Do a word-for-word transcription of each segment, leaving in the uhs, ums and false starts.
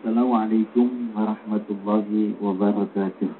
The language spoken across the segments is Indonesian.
Assalamualaikum warahmatullahi wabarakatuh.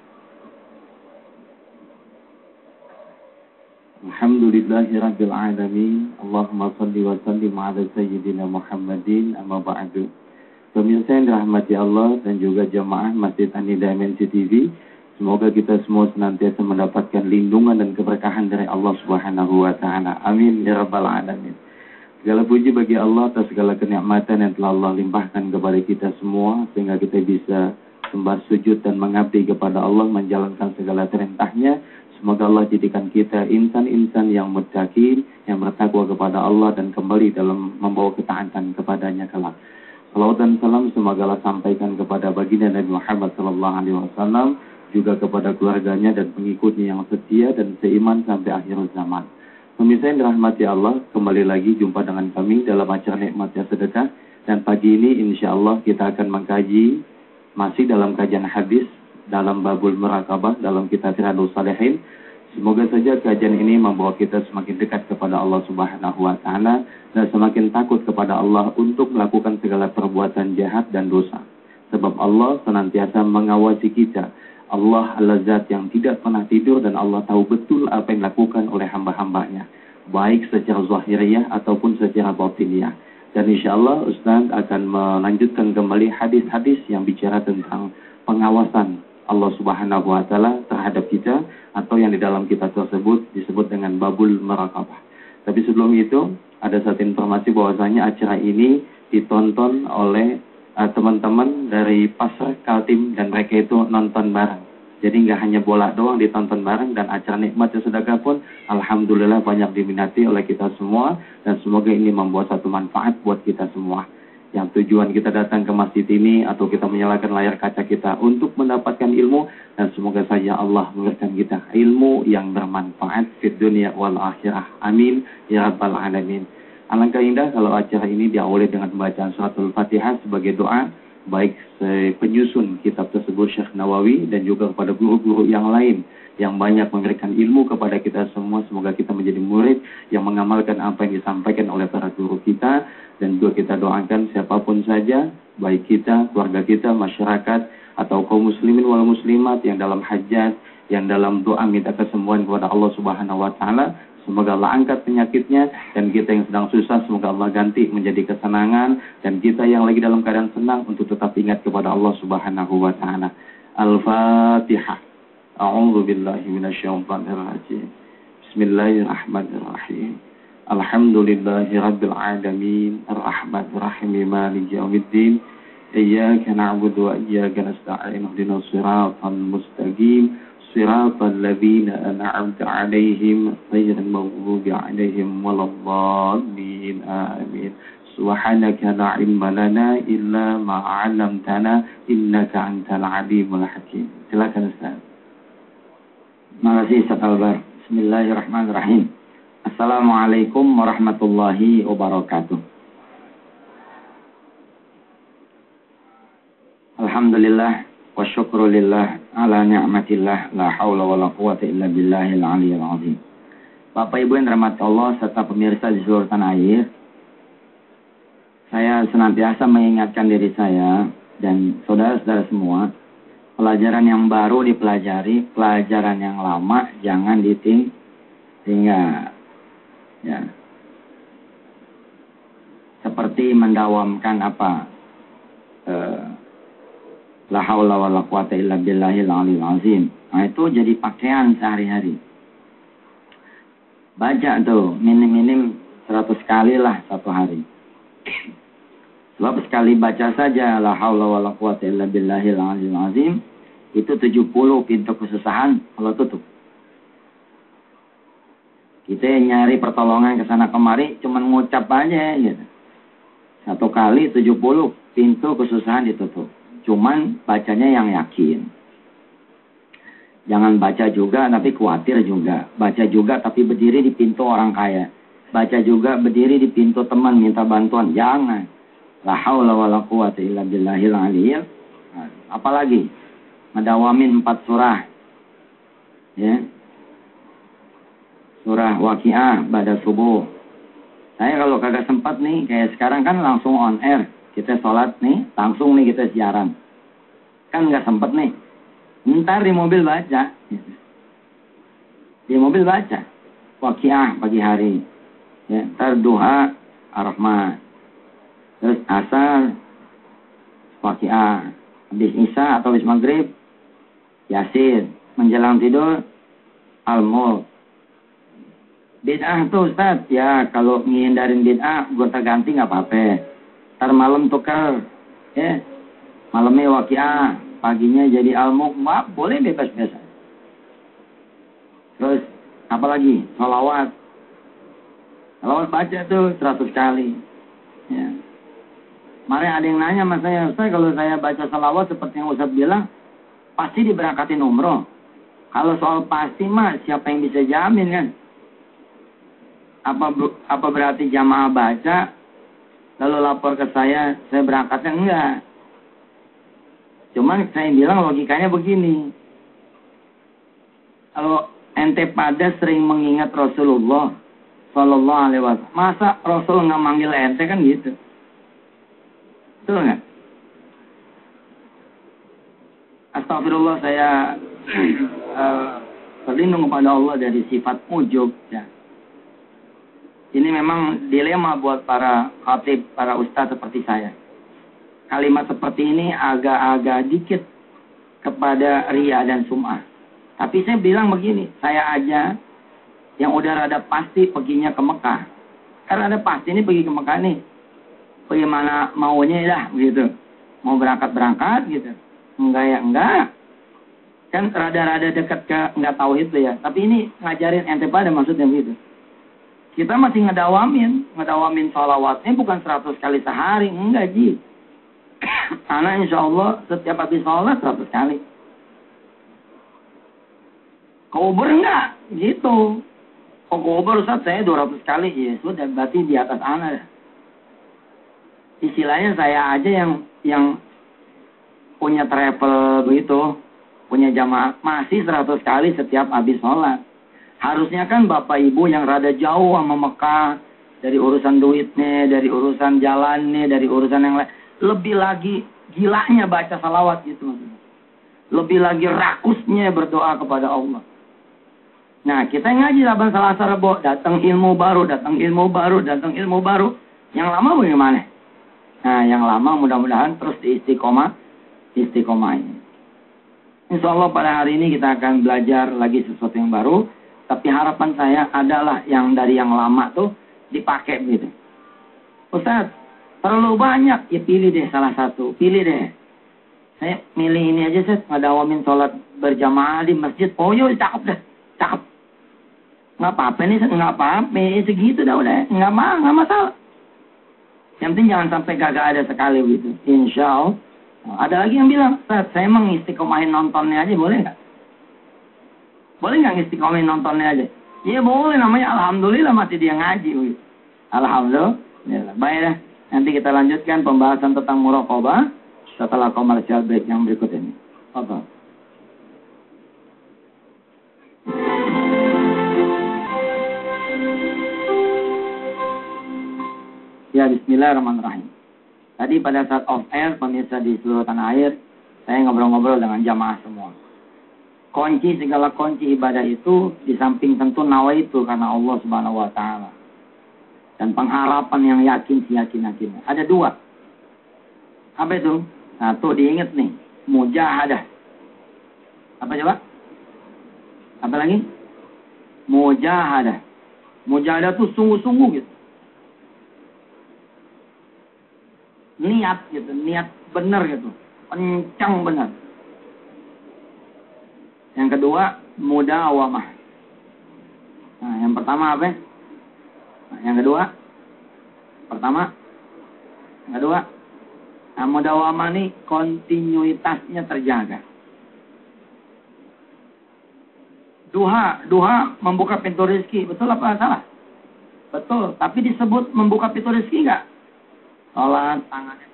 Alhamdulillahirabbil alamin. Allahumma shalli wa sallim ala sayyidina Muhammadin, amma ba'du. Pemirsa yang dirahmati Allah dan juga jamaah Masjid An-Nida M N C T V, semoga kita semua senantiasa mendapatkan lindungan dan keberkahan dari Allah Subhanahu wa taala. Amin ya rabbal alamin. Segala puji bagi Allah atas segala kenikmatan yang telah Allah limpahkan kepada kita semua, sehingga kita bisa sembah sujud dan mengabdi kepada Allah, menjalankan segala perintahnya. Semoga Allah jadikan kita insan-insan yang muttaqin, yang bertakwa kepada Allah dan kembali dalam membawa ketaatan kepadanya kelak. Salawat dan salam semoga Allah sampaikan kepada baginda Nabi Muhammad sallallahu alaihi wasallam, juga kepada keluarganya dan pengikutnya yang setia dan seiman sampai akhir zaman. Pemirsa yang dirahmati Allah, kembali lagi jumpa dengan kami dalam acara Nikmatnya Sedekah. Dan pagi ini insya Allah kita akan mengkaji masih dalam kajian hadis dalam Babul Muraqabah dalam kitab Riyadhus Shalihin. Semoga saja kajian ini membawa kita semakin dekat kepada Allah Subhanahu wa taala dan semakin takut kepada Allah untuk melakukan segala perbuatan jahat dan dosa. Sebab Allah senantiasa mengawasi kita. Allah adalah zat yang tidak pernah tidur dan Allah tahu betul apa yang dilakukan oleh hamba-hambanya, baik secara zahiriyah ataupun secara batiniyah. Dan insya Allah Ustaz akan melanjutkan kembali hadis-hadis yang bicara tentang pengawasan Allah Subhanahu wa taala terhadap kita, atau yang di dalam kitab tersebut disebut dengan Babul Muraqabah. Tapi sebelum itu ada satu informasi bahwasanya acara ini ditonton oleh uh, teman-teman dari Pasar Kaltim dan mereka itu nonton bareng. Jadi nggak hanya bola doang ditonton bareng, dan acara Nikmatnya Sedekah pun alhamdulillah banyak diminati oleh kita semua, dan semoga ini membawa satu manfaat buat kita semua. Yang tujuan kita datang ke masjid ini atau kita menyalakan layar kaca kita untuk mendapatkan ilmu, dan semoga saja Allah memberikan kita ilmu yang bermanfaat di dunia wal akhirah. Amin ya rabbal alamin. Alangkah indah kalau acara ini diawali dengan pembacaan suratul Fatihah sebagai doa, baik penyusun kitab tersebut Syekh Nawawi dan juga kepada guru-guru yang lain yang banyak memberikan ilmu kepada kita semua. Semoga kita menjadi murid yang mengamalkan apa yang disampaikan oleh para guru kita, dan juga kita doakan siapapun saja, baik kita, keluarga kita, masyarakat, atau kaum muslimin wal muslimat yang dalam hajat, yang dalam doa minta kesembuhan kepada Allah Subhanahu wa taala. Semoga Allah angkat penyakitnya, dan kita yang sedang susah semoga Allah ganti menjadi kesenangan, dan kita yang lagi dalam keadaan senang untuk tetap ingat kepada Allah Subhanahu wa taala. Al-Fatihah. A'udzu billahi minasyaitonir rajim. Bismillahirrahmanirrahim. Alhamdulillahi rabbil alamin, arrahmanir rahim, maliki yaumiddin. Iyyaka na'budu wa iyyaka nasta'in. Ihdinas siratal mustaqim. Siratal ladzina an'amta 'alaihim ghairil maghdubi 'alaihim waladdallin. Amin. Subhanaka la ilma lana illa ma 'allamtana innaka antal alimul hakim. Silakan Ustaz. Terima kasih Ustaz Albar. Bismillahirrahmanirrahim. Assalamualaikum warahmatullahi wabarakatuh. Alhamdulillah wa syukrulillah ala ni'matillah, la haula wa la quwata illa billahil aliyyil azim. Bapak Ibu yang dirahmati Allah serta pemirsa di seluruh tanah air, saya senantiasa mengingatkan diri saya dan saudara-saudara semua, pelajaran yang baru dipelajari, pelajaran yang lama jangan ditinggal. Ya. Seperti mendawamkan apa? Eh, La haula wa la quwata illa billahil aliyyil azim. Nah, itu jadi pakaian sehari-hari. Baca tuh minim-minim seratus kali lah satu hari. Sebab sekali baca saja la haula wa la quwata illa billahil aliyyil azim, itu tujuh puluh pintu kesusahan Allah tutup. Kita nyari pertolongan ke sana kemari cuman ngucap aja gitu. Satu kali tujuh puluh pintu kesusahan ditutup. Cuman bacanya yang yakin. Jangan baca juga tapi khawatir juga. Baca juga tapi berdiri di pintu orang kaya. Baca juga berdiri di pintu teman minta bantuan. Jangan. La haula wa la quwata illa billahil aliyyil. Apalagi medawamin empat surah. Ya. Surah Waqiah pada subuh. Saya kalau kagak sempat nih, kayak sekarang kan langsung on air. Kita sholat nih, langsung nih kita siaran. Kan nggak sempet nih. Ntar di mobil baca. Di mobil baca. Waqiah pagi hari. Ya, ntar duha ar-Rahman. Terus asar Waqiah. Habis isya atau habis maghrib Yasin. Menjelang tidur Al-Mulk. Bid'ah tuh Ustaz. Ya kalau ngindarin bid'ah gonta ganti nggak apa-apa. Ntar malam tukar. Ya. Malamnya Waqiah. Paginya jadi Al-Mulk. Wah, boleh bebas-bebas. Terus apalagi? Salawat. Salawat baca tuh seratus kali. Ya. Mari ada yang nanya sama saya, Ustaz, kalau saya baca salawat seperti yang Ustaz bilang, pasti diberangkatin umroh. Kalau soal pasti mah, siapa yang bisa jamin kan? Apa apa berarti jamaah baca, lalu lapor ke saya, saya berangkatnya? Enggak. Cuman saya bilang logikanya begini. Kalau ente pada sering mengingat Rasulullah Sallallahu Alaihi Wasallam, masa Rasul nggak manggil ente kan gitu? Betul nggak? Astagfirullah, saya uh, berlindung kepada Allah dari sifat ujub. Ya. Ini memang dilema buat para khatib, para ustadz seperti saya. Kalimat seperti ini agak-agak dikit kepada ria dan sum'ah. Tapi saya bilang begini, saya aja yang udah rada pasti perginya ke Mekah. Karena ada pasti ini pergi ke Mekah nih. Bagaimana maunya lah gitu. Mau berangkat-berangkat gitu. Enggak ya enggak. Kan rada-rada dekat ke enggak tahu itu ya. Tapi ini ngajarin ente pada maksudnya begitu. Kita masih ngedawamin. Ngedawamin sholawatnya bukan seratus kali sehari. Enggak Ji. Karena insya Allah setiap habis sholat seratus kali. Kubur enggak? Gitu. Oh kubur Ustaz saya dua ratus kali. Ya sudah berarti di atas anak. Istilahnya saya aja yang yang punya travel begitu, punya jamaah masih seratus kali setiap habis sholat. Harusnya kan Bapak Ibu yang rada jauh sama Mekah, dari urusan duitnya, dari urusan jalannya, dari urusan yang lain, lebih lagi gilanya baca salawat gitu. Lebih lagi rakusnya berdoa kepada Allah. Nah kita ngaji Saban Selasa Rebo, datang ilmu baru, datang ilmu baru, datang ilmu baru. Yang lama bagaimana? Nah, yang lama mudah-mudahan terus di istiqomah, istiqomah ini. Insya Allah pada hari ini kita akan belajar lagi sesuatu yang baru. Tapi harapan saya adalah yang dari yang lama tuh dipakai begitu. Ustaz, terlalu banyak. Ya pilih deh salah satu. Pilih deh. Saya milih ini aja, Ustaz. Ngadawamin sholat berjamaah di masjid. Oh yuk, cakep dah. Cakep. Nggak apa-apa nih, nggak apa-apa. Segitu dah udah. Nggak mah, nggak masalah. Yang penting jangan sampai kagak ada sekali gitu. Insya Allah. Ada lagi yang bilang, Ustaz, saya emang istiqomahin nontonnya aja, boleh nggak? Boleh nggak istiqomahin nontonnya aja? Iya boleh, namanya Alhamdulillah masih dia ngaji. Gitu. Alhamdulillah. Baiklah, nanti kita lanjutkan pembahasan tentang muraqabah setelah komersial break yang berikut ini. Oke. Ya, bismillahirrahmanirrahim. Tadi pada saat off air, pemirsa di seluruh tanah air, saya ngobrol-ngobrol dengan jamaah semua. Kunci segala kunci ibadah itu di samping tentu nawaitu karena Allah Subhanahu wa taala. Dan pengharapan yang yakin siyakin-yakin. Ada dua. Apa itu? Satu diingat nih, mujahadah. Apa coba? Apa lagi? Mujahadah. Mujahadah itu sungguh-sungguh gitu. Niat gitu, niat benar gitu, kencang benar. Yang kedua, mudawamah. Nah, yang pertama apa? Nah, yang kedua, pertama, yang kedua, nah, mudawamah nih kontinuitasnya terjaga. Duha, duha membuka pintu rezeki, betul apa salah? Betul, tapi disebut membuka pintu rezeki enggak? Sholat tangannya.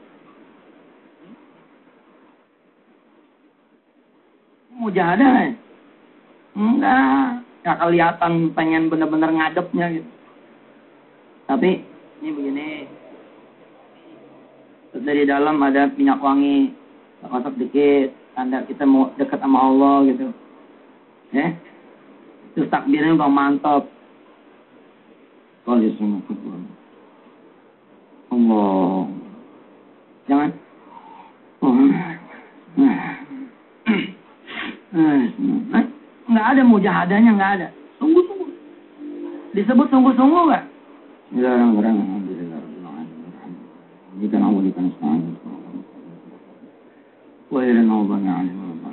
Mujahadah ya? Enggak. Ya kelihatan pengen benar-benar ngadepnya gitu. Tapi ini begini. dari dalam ada minyak wangi, kosok dikit, tanda kita mau dekat sama Allah gitu. Ya. Terus takbirnya bang mantap. Kalau semua kedua. Allah. Jangan. Oh. Nggak ada mujahadahnya, nggak ada. Sungguh-sungguh. Disebut sungguh-sungguh nggak? Alhamdulillah. Jika Allah dikasih sayang. Wa ila nawbana alim wa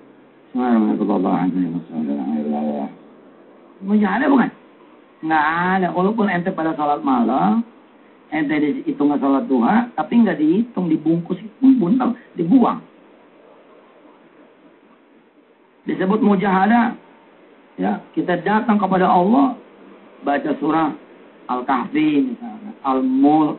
Bismillahirrahmanirrahim. Mujahadah bukan? Nggak ada. Walaupun ente pada sholat malam, ente dihitung sholat duha, tapi nggak dihitung, dibungkus, buntal, dibuang. Disebut mujahadah. Ya, kita datang kepada Allah, baca surah Al-Kahfi misalnya, Al-Mulk,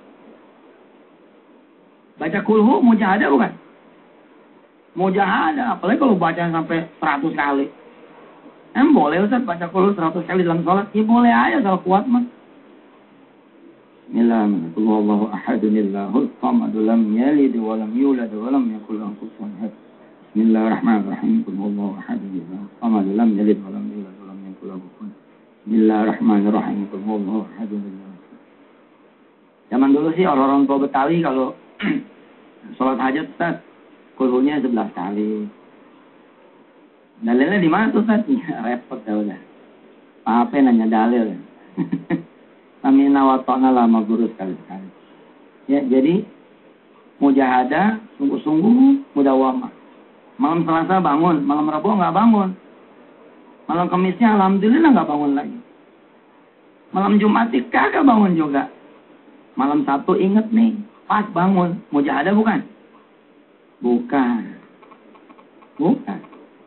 baca kulhu, mujahadah bukan? Mujahadah, apalagi kalau baca sampai seratus kali. Em boleh Ustaz baca kulhu seratus kali dalam sholat? Ya boleh aja kalau kuat mah. Bismillahirrahmanirrahim. Allahu ahadunillahul samadu lam yalid wa lam yulad wa lam yakul lahu kufuwan ahad. Bismillahirrahmanirrahim. Allahu ahadunillahul samadu lam yalid wa lam yulad wa lam yakul lahu kufuwan ahad. Bismillahirrahmanirrahim. Allahu ahadunillahul. Zaman dulu sih orang-orang tua Betawi kalau sholat hajat Ustaz, kulhunya sebelas kali. Dalilnya di mana tuh Ustaz? Ya, repot dah udah. Apa nanya dalil. Amina wa ta'na lama guru sekali-sekali. Ya, jadi mujahadah, sungguh-sungguh, mudawamah. Malam Selasa bangun, malam Rabu nggak bangun. Malam Kamisnya alhamdulillah nggak bangun lagi. Malam Jumat kagak bangun juga. Malam Sabtu inget nih, pas bangun. Mujahadah bukan? Bukan. Bukan.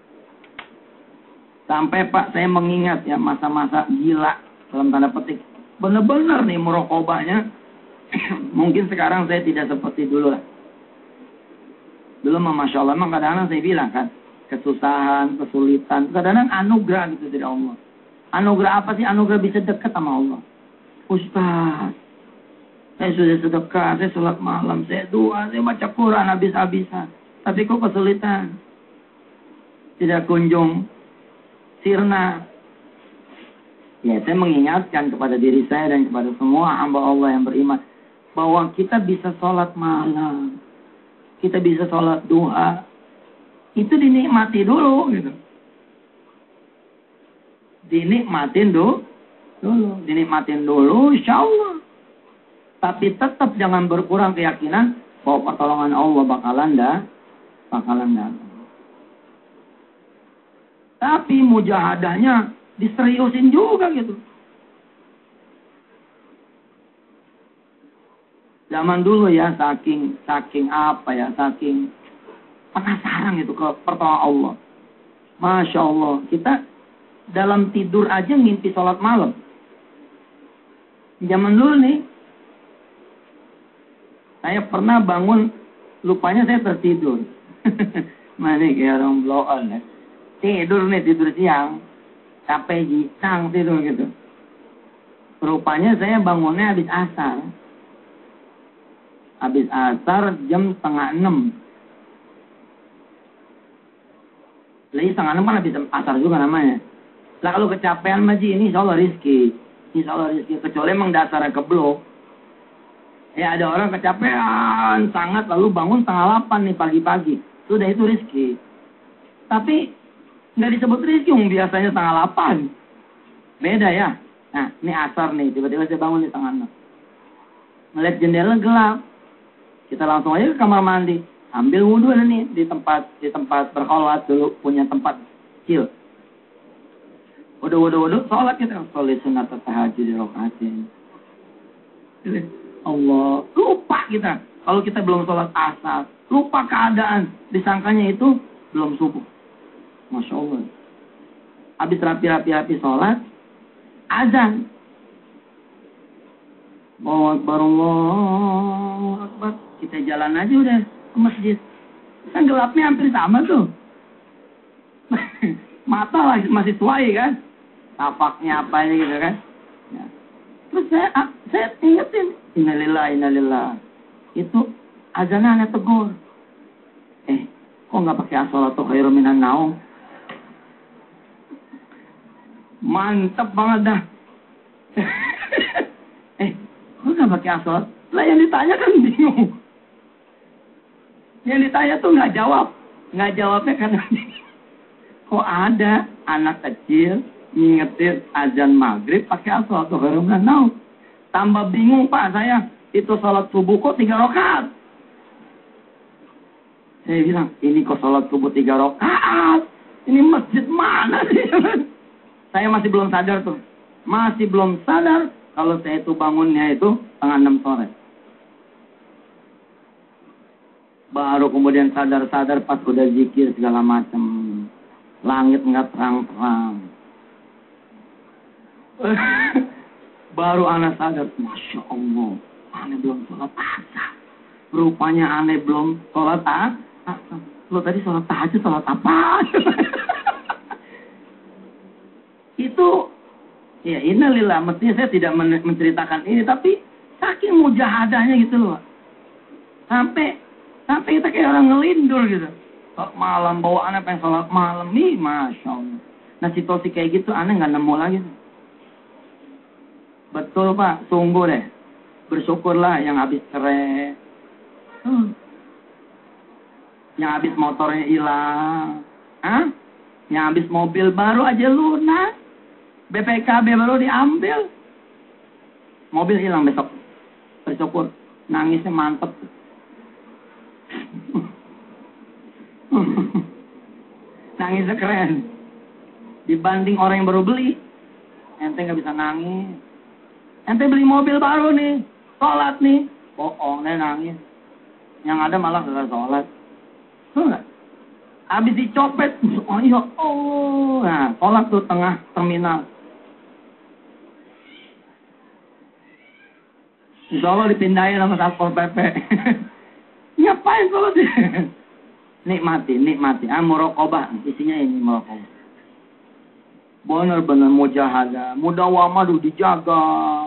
Sampai Pak saya mengingat ya masa-masa gila dalam tanda petik. Benar-benar nih muraqabahnya. Mungkin sekarang saya tidak seperti dulu lah. Dulu mah Masya Allah, memang kadang-kadang saya bilang kan, kesusahan, kesulitan, kadang-kadang anugerah gitu dari Allah. Anugerah apa sih? Anugerah bisa dekat sama Allah. Ustaz, saya sudah sedekah, saya sholat malam, saya doa, saya baca Quran habis-habisan. Tapi kok kesulitan? Tidak kunjung sirna. Ya, saya mengingatkan kepada diri saya dan kepada semua hamba Allah yang beriman bahwa kita bisa sholat malam, kita bisa sholat duha, itu dinikmati dulu, gitu. Dinikmatin dulu, dulu, dinikmatin dulu, insya Allah. Tapi tetap jangan berkurang keyakinan bahwa pertolongan Allah bakalan dah, bakalan datang. Tapi mujahadahnya diseriusin juga gitu. Zaman dulu ya saking saking apa ya saking penasaran gitu ke pertolongan Allah. Masya Allah, kita dalam tidur aja ngimpi sholat malam. Zaman dulu nih, saya pernah bangun, lupanya saya tertidur. Mana kayak orang blow on ya. Tidur nih, tidur siang. Capek jisang tidur gitu. Rupanya saya bangunnya habis asar. Habis asar jam setengah enam. Lagi setengah enam kan habis asar juga namanya. Lah kalau kecapean maji ini insya Allah rizki. Insya Allah rizki. Kecuali emang dasarnya keblok. Ya ada orang kecapean sangat lalu bangun setengah delapan nih pagi-pagi. Sudah itu rizki. Tapi nggak disebut rizki, biasanya setengah delapan. Beda ya. Nah, ini asar nih. Tiba-tiba saya bangun di setengah enam. Ngeliat jendela gelap. Kita langsung aja ke kamar mandi. Ambil wudhu nih di tempat di tempat berkholat dulu. Punya tempat kecil. Wudhu-wudhu-wudhu. Sholat kita. Sholat sunat tahajud di rokaatin. Allah. Lupa kita. Kalau kita belum sholat asar. Lupa keadaan. Disangkanya itu belum subuh. Masya Allah. Habis rapi-rapi-rapi sholat, azan. Allahu Akbar, Allahu Akbar. Kita jalan aja udah ke masjid. Kan gelapnya hampir sama tuh. Mata lah masih tuai kan. Tapaknya apa gitu kan. Ya. Terus saya, saya ingetin. Innalillah, innalillah. Itu azannya aneh tegur. Eh, kok nggak pakai as-sholatu khairum minan naum? Mantep banget dah. eh, kok nggak pakai as-sholat? Lah yang ditanya kan bingung. Yang ditanya tuh nggak jawab. Nggak jawabnya karena kok ada anak kecil ngingetin azan maghrib pakai as-sholatu khairum minan naum. Tambah bingung Pak saya. Itu sholat subuh kok tiga rakaat. Saya bilang, ini kok sholat subuh tiga rakaat? Ini masjid mana sih? Saya masih belum sadar tuh. Masih belum sadar kalau saya itu bangunnya itu setengah enam sore. Baru kemudian sadar-sadar pas udah zikir segala macam. Langit nggak terang-terang. Baru anak sadar, Masya Allah, aneh belum sholat asar. Rupanya aneh belum sholat asar. Lo tadi sholat tahajud, sholat apa? Itu, ya innalillah, mestinya saya tidak men- menceritakan ini, tapi saking mujahadahnya gitu loh. Sampai, sampai kita kayak orang ngelindur gitu. Sholat malam, bawa aneh pengen sholat malam, nih Masya Allah. Nah situasi kayak gitu aneh nggak nemu lagi. Betul Pak, tunggu deh. Bersyukurlah yang habis cerai. Hmm. Yang habis motornya hilang. Hah? Yang habis mobil baru aja lunas. B P K B baru diambil. Mobil hilang besok. Bersyukur. Nangisnya mantep. Nangisnya keren. Dibanding orang yang baru beli. Ente nggak bisa nangis. Ente beli mobil baru nih, sholat nih, bohong deh nangis. Yang ada malah gak sholat. Tuh nggak? Habis dicopet, oh iya, oh, nah sholat tuh tengah terminal. Insya Allah dipindahin sama Satpol P P. Ngapain sholat sih? Nikmati, nikmati. Ah, muraqabah, isinya ini muraqabah. Benar-benar mujahadah, mudawamah tuh dijaga.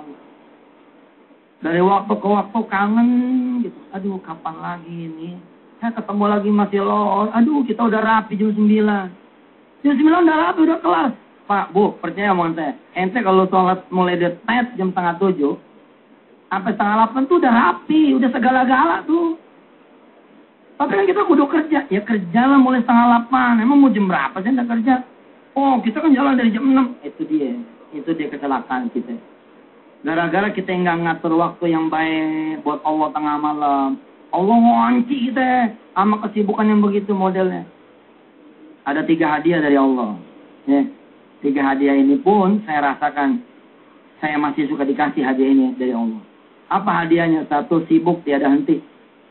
Dari waktu ke waktu kangen gitu. Aduh, kapan lagi ini? Saya ketemu lagi masih loh. Aduh, kita udah rapi jam sembilan. Jam sembilan udah rapi, udah kelar. Pak, Bu, percaya sama saya. Ente kalau sholat mulai detet jam setengah tujuh, sampai setengah delapan tuh udah rapi, udah segala-gala tuh. Tapi kan kita kudu kerja. Ya kerja lah mulai setengah delapan. Emang mau jam berapa sih ente kerja? Oh, kita kan jalan dari jam enam. Itu dia. Itu dia kecelakaan kita. Gara-gara kita nggak ngatur waktu yang baik buat Allah tengah malam. Allah ngonci kita sama kesibukan yang begitu modelnya. Ada tiga hadiah dari Allah. Ya. Tiga hadiah ini pun saya rasakan. Saya masih suka dikasih hadiah ini dari Allah. Apa hadiahnya? Satu, sibuk tiada henti.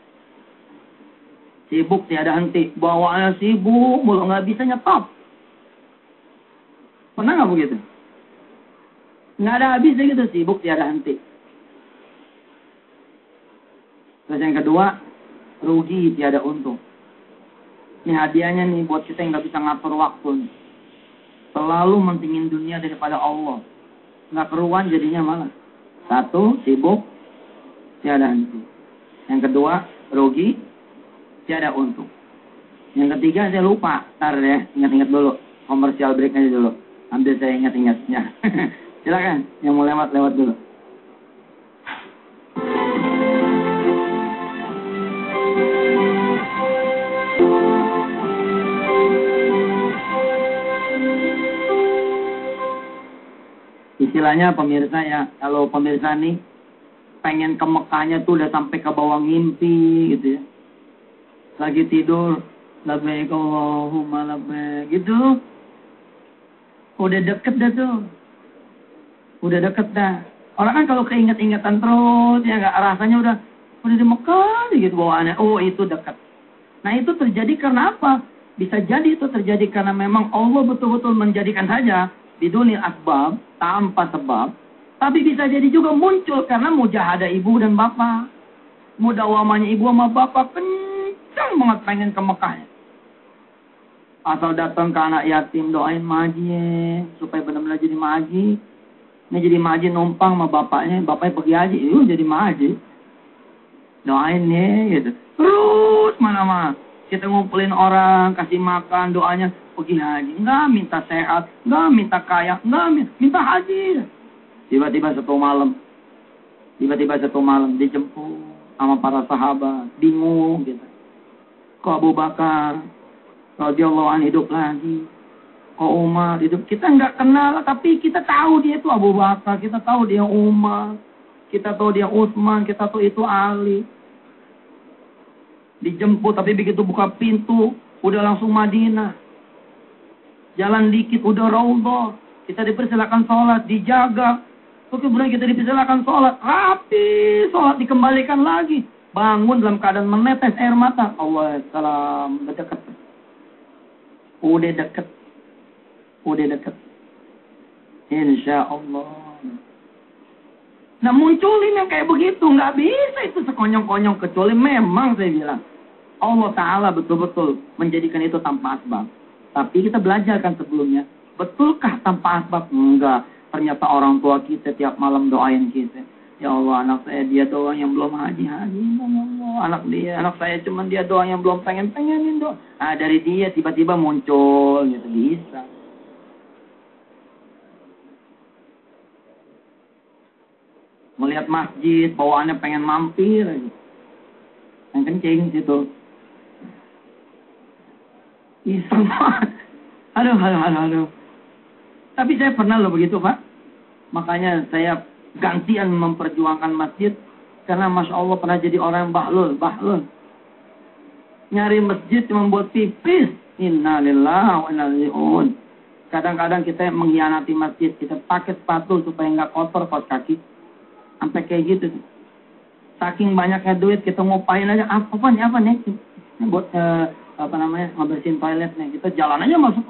Sibuk tiada henti. Bawaannya sibuk, mulu nggak bisa nyetop. Pernah nggak begitu? Nggak ada habisnya gitu, sibuk tiada henti. Terus yang kedua, rugi tiada untung. Ini hadiahnya nih buat kita yang nggak bisa ngatur waktu. Selalu mentingin dunia daripada Allah. Nggak keruan jadinya malah. Satu, sibuk tiada henti. Yang kedua, rugi tiada untung. Yang ketiga saya lupa. Ntar ya, ingat-ingat dulu. Komersial break aja dulu. Ambil saya ingat-ingatnya. Silakan, yang mau lewat-lewat dulu. Istilahnya pemirsa ya, kalau pemirsa nih pengen ke Mekahnya tuh udah sampai ke bawah mimpi gitu ya. Lagi tidur, labbaik Allahumma labbaik gitu. Udah deket dah tuh. Udah deket dah. Orang kan kalau keinget-ingatan terus, ya nggak, rasanya udah udah di Mekah gitu bawaannya. Oh itu dekat. Nah itu terjadi karena apa? Bisa jadi itu terjadi karena memang Allah betul-betul menjadikan saja di dunia asbab tanpa sebab. Tapi bisa jadi juga muncul karena mujahadah ibu dan bapak. Mudawamanya ibu sama bapak kencang banget pengen ke Mekah. Asal datang ke anak yatim doain maji ya, supaya benar-benar jadi maji. Ini jadi maji numpang sama bapaknya, bapaknya pergi haji, itu jadi maji. Doain nih gitu. Terus mana-mana. Kita ngumpulin orang, kasih makan, doanya pergi haji. Enggak minta sehat, enggak minta kaya, enggak minta haji. Tiba-tiba satu malam, tiba-tiba satu malam dijemput sama para sahabat, bingung gitu. Kok Abu Bakar radhiyallahu anhu hidup lagi? Kok Umar hidup? Kita enggak kenal, tapi kita tahu dia itu Abu Bakar, kita tahu dia Umar, kita tahu dia Utsman, kita tahu itu Ali. Dijemput, tapi begitu buka pintu, udah langsung Madinah. Jalan dikit, udah Raudhah. Kita dipersilakan sholat, dijaga. Terus kemudian kita dipersilakan sholat, rapi, sholat dikembalikan lagi. Bangun dalam keadaan menetes air mata. Allah, salam, udah deket. Udah deket. Udah deket. Insya Allah. Nah munculin yang kayak begitu, nggak bisa itu sekonyong-konyong, kecuali memang saya bilang Allah Ta'ala betul-betul menjadikan itu tanpa asbab. Tapi kita belajarkan sebelumnya, betulkah tanpa asbab? Enggak. Ternyata orang tua kita tiap malam doain kita. Ya Allah, anak saya dia doang yang belum haji-haji. Ya Allah, anak dia, anak saya cuma dia doang yang belum pengen-pengenin doang. Nah dari dia tiba-tiba muncul gitu, bisa. Melihat masjid, bawaannya pengen mampir. Yang kencing situ. Iseng banget. Aduh, aduh, aduh, aduh. Tapi saya pernah loh begitu, Pak. Makanya saya gantian memperjuangkan masjid. Karena Masya Allah pernah jadi orang yang bahlul, bahlul. Nyari masjid membuat pipis. Innalillahi wa inna ilaihi raji'un. Kadang-kadang kita mengkhianati masjid. Kita pakai sepatu supaya nggak kotor kaos kaki. Sampai kayak gitu. Saking banyaknya duit kita ngupain aja. Apa nih, apa nih? Ini buat uh, apa namanya, ngebersihin toiletnya. Kita jalan aja masuk.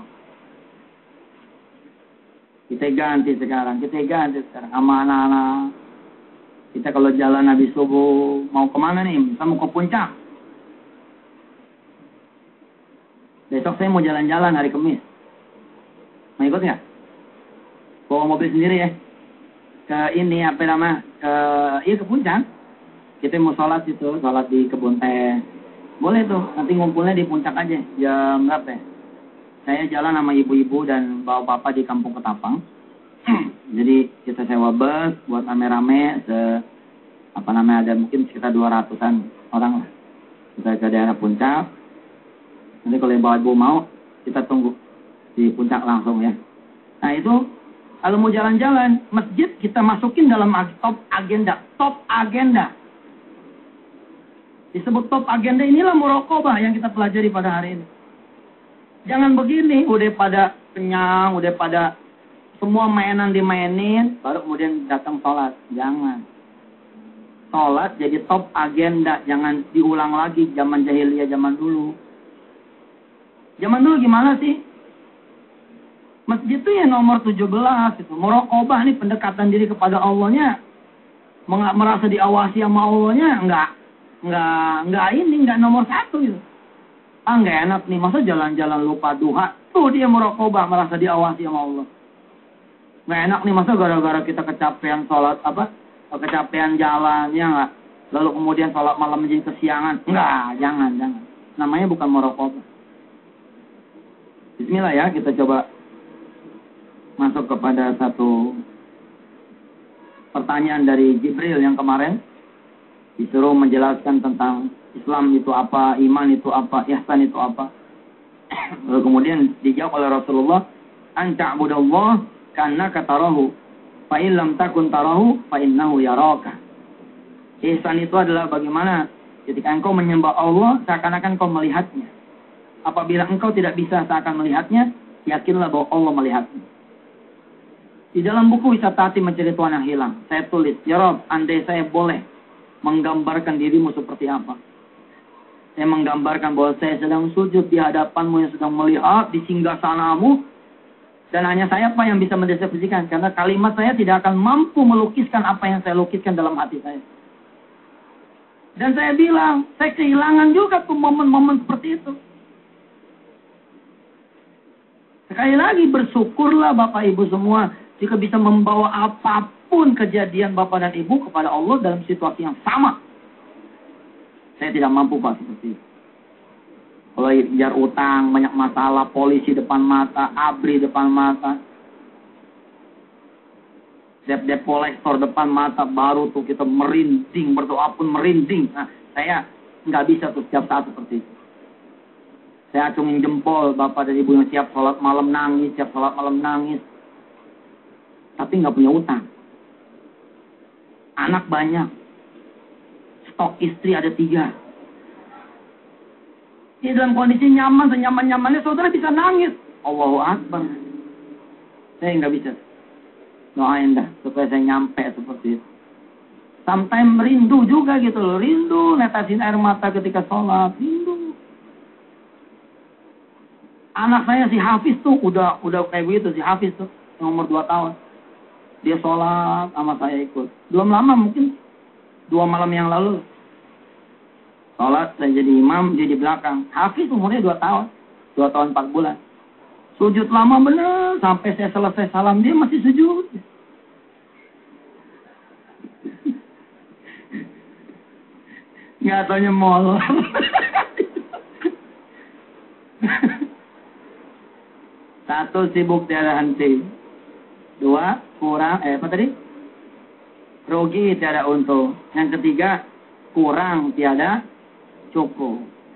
Kita ganti sekarang, kita ganti sekarang sama anak-anak. Kita kalau jalan habis subuh, mau kemana nih? Kita mau ke puncak. Besok saya mau jalan-jalan hari Kamis. Mau ikut nggak? Bawa mobil sendiri ya. Ke ini apa nama? Ke iya ke puncak. Kita mau sholat itu, sholat di kebun teh. Boleh tuh, nanti ngumpulnya di puncak aja. Jam berapa ya? Saya jalan sama ibu-ibu dan bapak-bapak di Kampung Ketapang. Jadi kita sewa bus buat rame-rame. Se, apa namanya, ada mungkin sekitar dua ratusan orang lah. Kita ke daerah puncak. Nanti kalau yang bawa ibu mau, kita tunggu di puncak langsung ya. Nah itu, kalau mau jalan-jalan, masjid kita masukin dalam top agenda. Top agenda. Disebut top agenda, inilah muraqabah yang kita pelajari pada hari ini. Jangan begini, udah pada kenyang, udah pada semua mainan dimainin, baru kemudian datang sholat. Jangan. Sholat jadi top agenda, jangan diulang lagi zaman jahiliyah zaman dulu. Zaman dulu gimana sih? Masjid itu ya nomor tujuh belas. Itu. Muraqabah nih pendekatan diri kepada Allahnya. Merasa diawasi sama Allahnya, enggak. Enggak, enggak ini, enggak nomor satu gitu. Ah, enggak enak nih, masa jalan-jalan lupa duha. Tuh dia muraqabah, merasa diawasi sama Allah. Enggak enak nih, masa gara-gara kita kecapean sholat, apa, kecapean jalan, ya enggak. Lalu kemudian sholat malam menjadi kesiangan. Enggak, jangan, jangan. Namanya bukan muraqabah. Bismillah ya, kita coba masuk kepada satu pertanyaan dari Jibril yang kemarin. Disuruh menjelaskan tentang Islam itu apa, iman itu apa, ihsan itu apa. Lalu kemudian dijawab oleh Rasulullah, an ta'budallah ka'annaka tarahu, fa in lam takun tarahu fa innahu yaraka. Ihsan itu adalah bagaimana ketika engkau menyembah Allah seakan-akan engkau melihatnya. Apabila engkau tidak bisa seakan melihatnya, yakinlah bahwa Allah melihatnya. Di dalam buku Wisata Hati Mencari Tuhan yang Hilang, saya tulis, ya Rob, andai saya boleh menggambarkan dirimu seperti apa. Saya menggambarkan bahwa saya sedang sujud di hadapanmu yang sedang melihat di singgasanamu. Dan hanya saya apa yang bisa mendeskripsikan. Karena kalimat saya tidak akan mampu melukiskan apa yang saya lukiskan dalam hati saya. Dan saya bilang, saya kehilangan juga tuh momen-momen seperti itu. Sekali lagi bersyukurlah Bapak Ibu semua. Jika bisa membawa apapun kejadian Bapak dan Ibu kepada Allah dalam situasi yang sama. Saya tidak mampu Pak seperti itu. Kalau kejar utang, banyak masalah, polisi depan mata, abri depan mata, debt kolektor depan mata, baru tuh kita merinding, berdoa pun merinding. Nah, saya nggak bisa tuh setiap saat seperti itu. Saya acungin jempol, bapak dan ibu yang siap sholat malam nangis, siap sholat malam nangis. Tapi nggak punya utang. Anak banyak. Stok istri ada tiga. Dia dalam kondisi nyaman, senyaman-nyamannya, saudara bisa nangis. Allahu Akbar. Saya nggak bisa. Doain dah, supaya saya nyampe seperti itu. Sometimes rindu juga gitu loh. Rindu, netesin air mata ketika sholat. Rindu. Anak saya si Hafiz tuh, udah udah kayak begitu. Si Hafiz tuh, nomor dua tahun. Dia sholat sama saya ikut. Belum lama mungkin, dua malam yang lalu. Sholat, saya jadi imam, dia di belakang. Hafiz umurnya dua tahun. Dua tahun empat bulan. Sujud lama bener. Sampai saya selesai salam, dia masih sujud. Nggak taunya molor. Satu, sibuk tiada henti. Dua, kurang, eh apa tadi? Rugi tiada untung. Yang ketiga, kurang tiada cukup.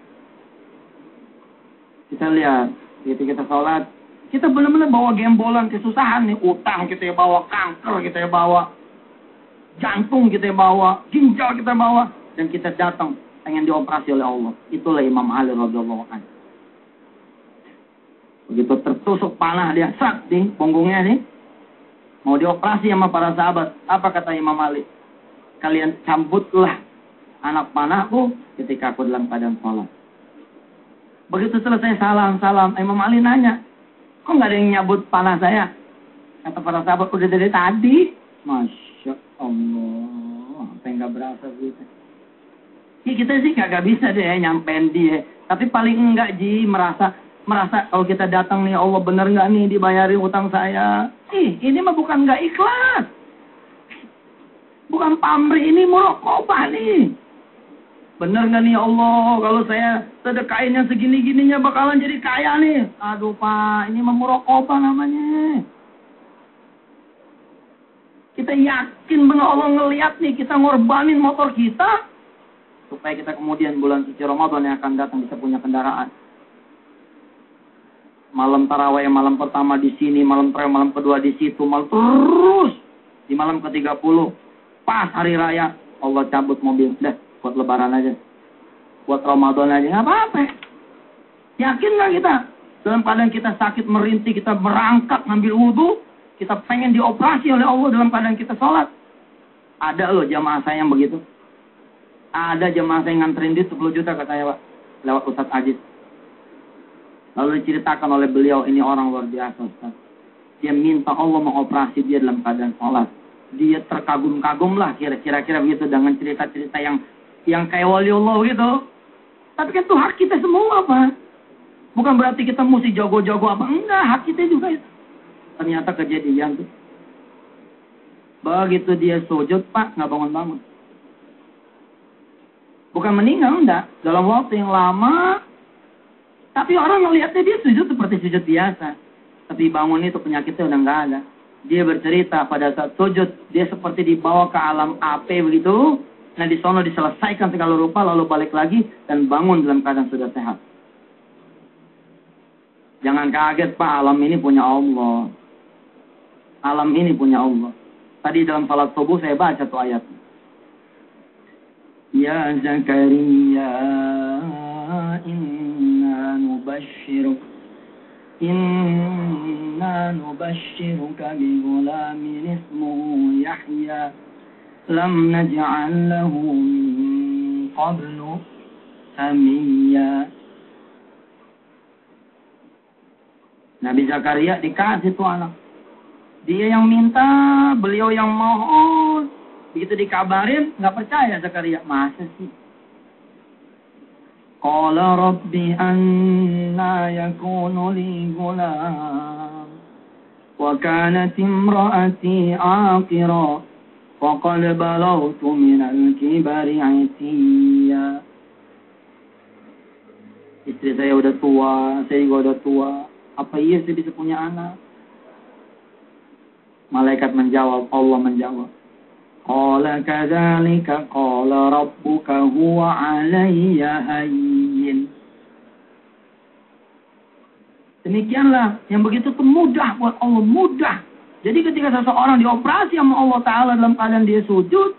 Kita lihat, ketika kita sholat, kita benar-benar bawa gembolan kesusahan nih. Utang kita bawa, kanker kita bawa, jantung kita bawa, ginjal kita bawa. Dan kita datang, pengen dioperasi oleh Allah. Itulah Imam Ali radhiyallahu anhu. Begitu tertusuk panah dia, sak di punggungnya nih. Mau dioperasi sama para sahabat. Apa kata Imam Ali? Kalian cabutlah anak panahku ketika aku dalam keadaan sholat. Begitu selesai salam-salam, Imam Ali nanya, kok nggak ada yang nyabut panah saya? Kata para sahabat, udah dari tadi. Masya Allah, sampai nggak berasa gitu. Ya, kita sih nggak bisa deh nyampein dia. Tapi paling enggak Ji, merasa merasa kalau kita datang nih, Allah bener nggak nih dibayarin utang saya? Ih, ini mah bukan nggak ikhlas. Bukan pamrih, ini muraqabah nih. Bener nggak nih Allah, kalau saya sedekainnya segini-gininya bakalan jadi kaya nih. Aduh Pak, ini mah muraqabah namanya. Kita yakin benar Allah ngeliat nih, kita ngorbanin motor kita, supaya kita kemudian bulan suci Ramadan yang akan datang bisa punya kendaraan. Malam tarawih, malam pertama di sini, malam tarawih, malam kedua di situ, malam terus. Di malam ke tiga puluh, pas hari raya, Allah cabut mobil. Dah, buat lebaran aja. Buat Ramadan aja, nggak apa-apa. Yakin nggak kita? Dalam keadaan kita sakit merintih, kita merangkak ngambil wudhu, kita pengen dioperasi oleh Allah dalam keadaan kita sholat. Ada loh jamaah saya yang begitu. Ada jamaah saya yang nganterin duit sepuluh juta kata saya, Pak. Lewat Ustadz Aziz. Lalu diceritakan oleh beliau, ini orang luar biasa Ustaz. Dia minta Allah mengoperasi dia dalam keadaan sholat. Dia terkagum-kagum lah kira-kira begitu dengan cerita-cerita yang yang kayak waliullah gitu. Tapi kan itu hak kita semua Pak. Bukan berarti kita mesti jago-jago apa. Enggak, hak kita juga itu. Ternyata kejadian tuh. Begitu dia sujud Pak, nggak bangun-bangun. Bukan meninggal, enggak. Dalam waktu yang lama. Tapi orang melihatnya dia sujud seperti sujud biasa. Tapi bangun itu penyakitnya udah nggak ada. Dia bercerita pada saat sujud, dia seperti dibawa ke alam api begitu. Nah di sono diselesaikan segala rupa, lalu balik lagi dan bangun dalam keadaan sudah sehat. Jangan kaget Pak, alam ini punya Allah. Alam ini punya Allah. Tadi dalam salat subuh saya baca tuh ayat. Ya Zakaria, inna nubashshiruk inna nubashshiruka bi ghulamin ismuhu Yahya lam naj'al lahu min qablu samiyya. Nabi Zakaria dikasih tuh anak. Dia yang minta, beliau yang mohon. Begitu dikabarin, nggak percaya Zakaria. Masa sih? Qala rabbi anna yakunu li gulam wa kanat imraati aqira wa qad balawtu minal kibari 'atiyya Istri saya udah tua, saya juga udah tua. Apa iya saya bisa punya anak? Malaikat menjawab, Allah menjawab. Qala kadzalika qala rabbuka huwa 'alayya hayyin. Demikianlah, yang begitu itu mudah buat Allah, mudah. Jadi ketika seseorang dioperasi sama Allah Ta'ala dalam keadaan dia sujud,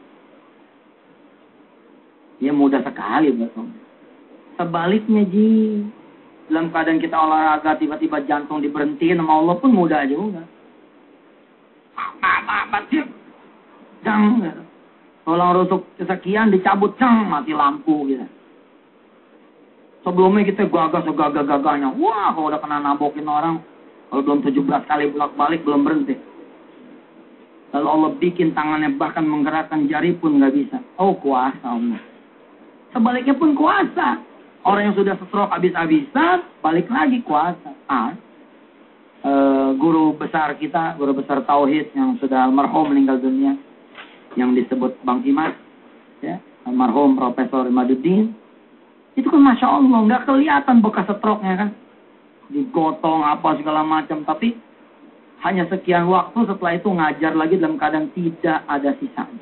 dia mudah sekali buat Allah. Sebaliknya ji, dalam keadaan kita olahraga tiba-tiba jantung diberhentiin sama Allah pun mudah juga. Apa-apa sih? Cang, tolong rusuk kesekian dicabut, cang, mati lampu gitu. Sebelumnya kita gagah segagah-gagahnya. Wah, kalau udah kena nabokin orang, kalau belum tujuh belas kali bolak-balik belum berhenti. Lalu Allah bikin tangannya bahkan menggerakkan jari pun nggak bisa. Oh, kuasa Allah. Sebaliknya pun kuasa. Orang yang sudah stroke habis-habisan, balik lagi kuasa. Ah, e, guru besar kita, guru besar Tauhid yang sudah almarhum meninggal dunia, yang disebut Bang Imas, ya, almarhum Profesor Imaduddin, itu kan Masya Allah, nggak kelihatan bekas stroke-nya kan. Digotong apa segala macam, tapi hanya sekian waktu setelah itu ngajar lagi dalam keadaan tidak ada sisanya.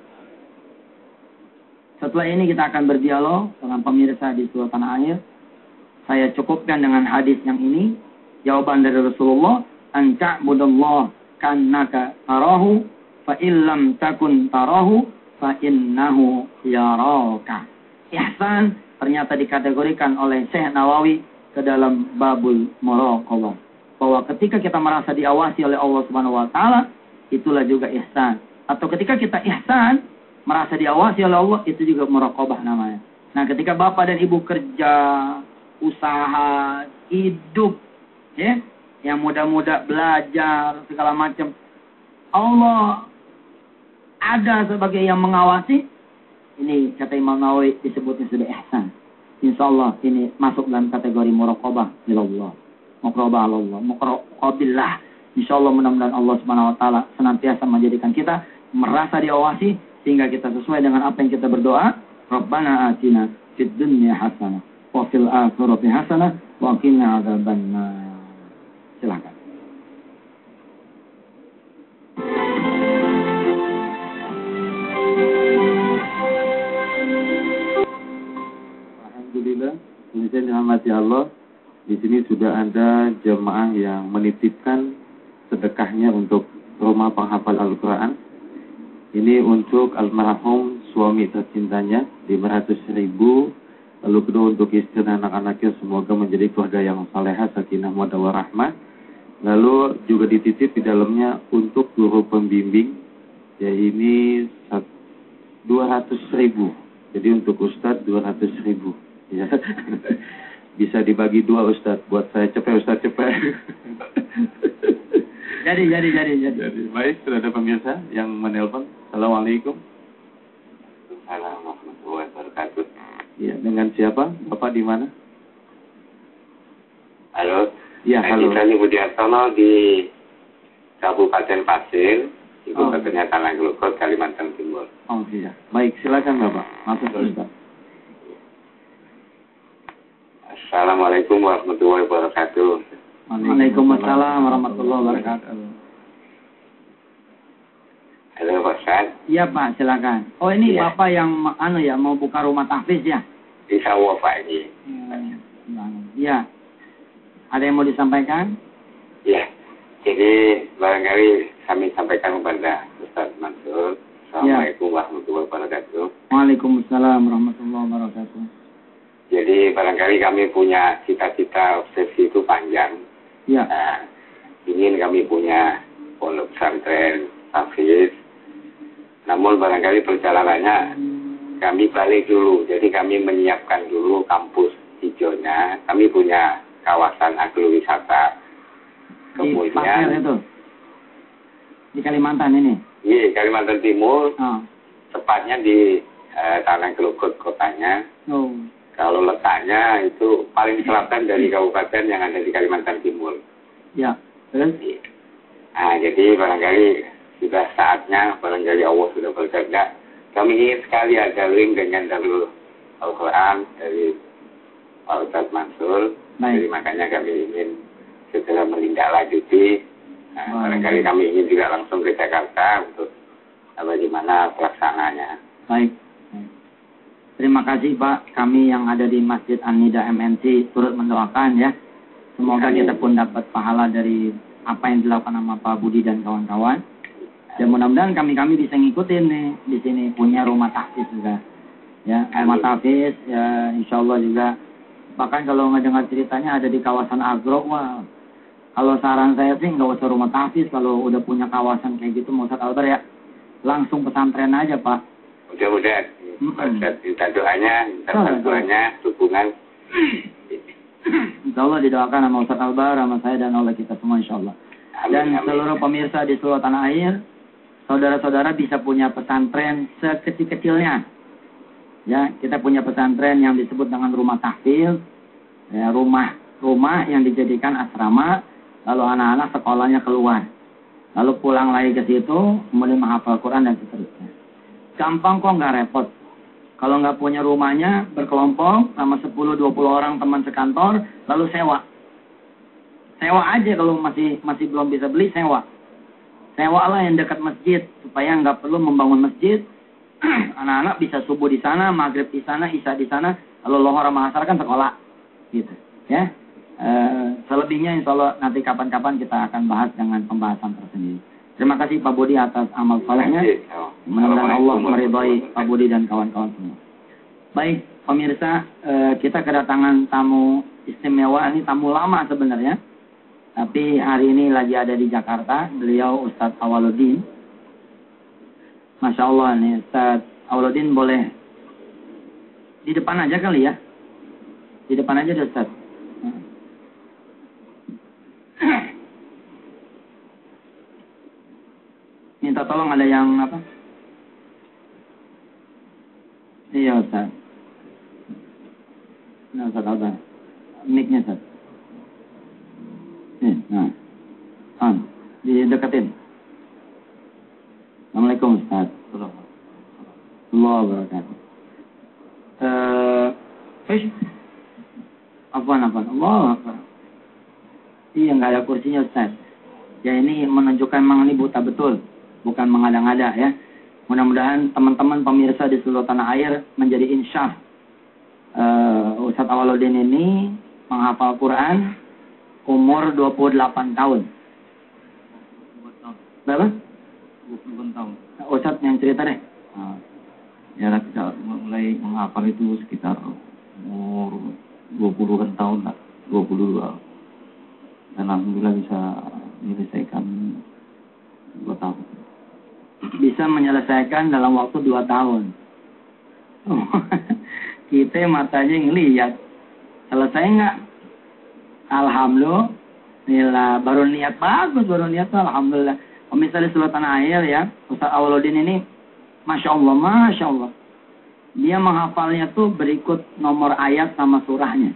Setelah ini kita akan berdialog dengan pemirsa di seluruh tanah air. Saya cukupkan dengan hadis yang ini. Jawaban dari Rasulullah, an ta'budallah kannaka tarahu fa illam takun tarahu fa innahu yaraka. Ihsan ternyata dikategorikan oleh Syekh Nawawi ke dalam babul muraqabah, bahwa ketika kita merasa diawasi oleh Allah Subhanahu wa taala, itulah juga ihsan. Atau ketika kita ihsan merasa diawasi oleh Allah, itu juga muraqabah namanya. Nah, ketika bapak dan ibu kerja, usaha, hidup, ya, yang muda-muda belajar segala macam, Allah ada sebagai yang mengawasi. Ini kata Imam Nawawi disebutnya sudah ihsan. Insya Allah ini masuk dalam kategori muraqabah ilallah, muraqabah Allah, muraqabillah. Insya Allah mudah-mudahan Allah Subhanahu Wa Taala senantiasa menjadikan kita merasa diawasi sehingga kita sesuai dengan apa yang kita berdoa. Rabbana atina fid dunya hasanah wa fil akhirati hasanah wa qina adzabannar. Silakan. Alhamdulillah, kemudian dirahmati Allah, di sini sudah ada jemaah yang menitipkan sedekahnya untuk rumah penghafal Al-Quran. Ini untuk almarhum suami tercintanya lima ratus ribu, lalu kedua untuk istri dan anak-anaknya semoga menjadi keluarga yang salehah, sakinah, mawaddah warahmah. Lalu juga dititip di dalamnya untuk guru pembimbing, ya ini dua ratus ribu. Jadi untuk Ustadz dua ratus ribu. Ya. Bisa dibagi dua Ustadz, buat saya cepet Ustadz cepet. Jadi, jadi, jadi, jadi. Jadi, baik, sudah ada pemirsa yang menelpon. Assalamualaikum. Assalamualaikum warahmatullahi wabarakatuh. Ya, dengan siapa? Bapak di mana? Halo. Ya, halo. Saya Budi Hartono di Kabupaten Pasir, di Oh. Kabupaten Tanah Glukot, Kalimantan Timur. Oh iya. Baik, silakan Bapak. Masuk Ustaz. Assalamualaikum warahmatullahi wabarakatuh. Waalaikumsalam warahmatullahi wabarakatuh. Halo Pak Ustaz. Iya Pak, silakan. Oh ini Ya. Bapak yang anu ya mau buka rumah tahfiz ya? Insya Allah Pak ini. Iya. Ada yang mau disampaikan? Ya. Jadi barangkali kami sampaikan kepada Ustaz Mansur. Assalamualaikum warahmatullahi wabarakatuh. Waalaikumsalam warahmatullahi wabarakatuh. Jadi barangkali kami punya cita-cita obsesi itu panjang. Iya. Nah, ingin kami punya pondok pesantren tahfiz. Namun barangkali perjalanannya kami balik dulu. Jadi kami menyiapkan dulu kampus hijaunya. Kami punya kawasan agrowisata. Di Pasir Kemudian itu? Di Kalimantan ini? di Kalimantan Timur, Oh. tepatnya di eh, Tanah Glukut kotanya. Oh. Kalau letaknya itu paling selatan dari kabupaten yang ada di Kalimantan Timur. Ya. Terus? Nah, jadi barangkali sudah saatnya, barangkali Allah sudah berkehendak. Kami ingin sekali ada link dengan Darul Al-Quran dari Pak Ustadz Mansur. Baik. Jadi makanya kami ingin segera menindaklanjuti. Nah, Baik. barangkali kami ingin juga langsung ke Jakarta untuk bagaimana pelaksananya. Baik. Terima kasih Pak. Kami yang ada di Masjid An-Nida M N C turut mendoakan ya. Semoga Amin. kita pun dapat pahala dari apa yang dilakukan sama Pak Budi dan kawan-kawan. Dan mudah-mudahan kami-kami bisa ngikutin nih di sini punya rumah tahfiz juga. Ya, rumah tahfiz ya insya Allah juga. Bahkan kalau ngedengar ceritanya ada di kawasan Agro, wah. Kalau saran saya sih nggak usah rumah tahfiz kalau udah punya kawasan kayak gitu, Ustadz Albar ya. Langsung pesantren aja Pak. Mudah-mudahan Ustadz minta doanya, minta bantuannya, dukungan. Insya Allah didoakan sama Ustadz Albar, sama saya dan oleh kita semua insya Allah. Amin, Dan amin. seluruh pemirsa di seluruh tanah air, saudara-saudara bisa punya pesantren sekecil-kecilnya. Ya, kita punya pesantren yang disebut dengan rumah tahfiz, ya, rumah rumah yang dijadikan asrama, lalu anak-anak sekolahnya keluar, lalu pulang lagi ke situ, kemudian menghafal Quran dan seterusnya. Gampang kok, nggak repot. Kalau nggak punya rumahnya, berkelompok sama sepuluh dua puluh orang teman sekantor, lalu sewa. Sewa aja kalau masih masih belum bisa beli, sewa. Sewa lah yang dekat masjid, supaya nggak perlu membangun masjid. Anak-anak bisa subuh di sana, maghrib di sana, isya di sana, lalu lohor sama asar kan sekolah, gitu, ya. E, selebihnya insya Allah nanti kapan-kapan kita akan bahas dengan pembahasan tersendiri. Terima kasih Pak Budi atas amal solehnya. Mudah-mudahan Allah meridhai Pak Budi dan kawan-kawan semua. Baik, pemirsa, e, kita kedatangan tamu istimewa, ini tamu lama sebenarnya, tapi hari ini lagi ada di Jakarta. Beliau Ustadz Awaludin. Masya Allah nih, Ustaz Awaludin boleh di depan aja kali ya. Di depan aja deh Ustaz. Minta tolong ada yang apa? Iya Ustaz. Nah Ustaz Alba. Mic-nya Ustaz. Nih, nah. On. Dideketin. Assalamualaikum Ustaz. Allah wabarakatuh. Eh, Afwan, afwan. Allah Akbar. Iya, nggak ada kursinya Ustaz. Ya ini menunjukkan memang ini buta betul, bukan mengada-ngada ya. Mudah-mudahan teman-teman pemirsa di seluruh tanah air menjadi insyaf. Uh, Ustaz Awaludin ini menghafal Quran umur dua puluh delapan tahun. Berapa? dua puluh delapan tahun. Ustaz yang cerita deh. Nah, ya kita mulai menghafal itu sekitar umur dua puluhan tahun lah, dua puluh dua. Dan alhamdulillah bisa menyelesaikan dua tahun. Bisa menyelesaikan dalam waktu dua tahun. Oh, kita matanya ngelihat. Selesai nggak? Alhamdulillah. Baru niat bagus, baru niat alhamdulillah. Pemirsa di seluruh tanah air ya, Ustaz Awaludin ini, Masya Allah, Masya Allah. Dia menghafalnya tuh berikut nomor ayat sama surahnya.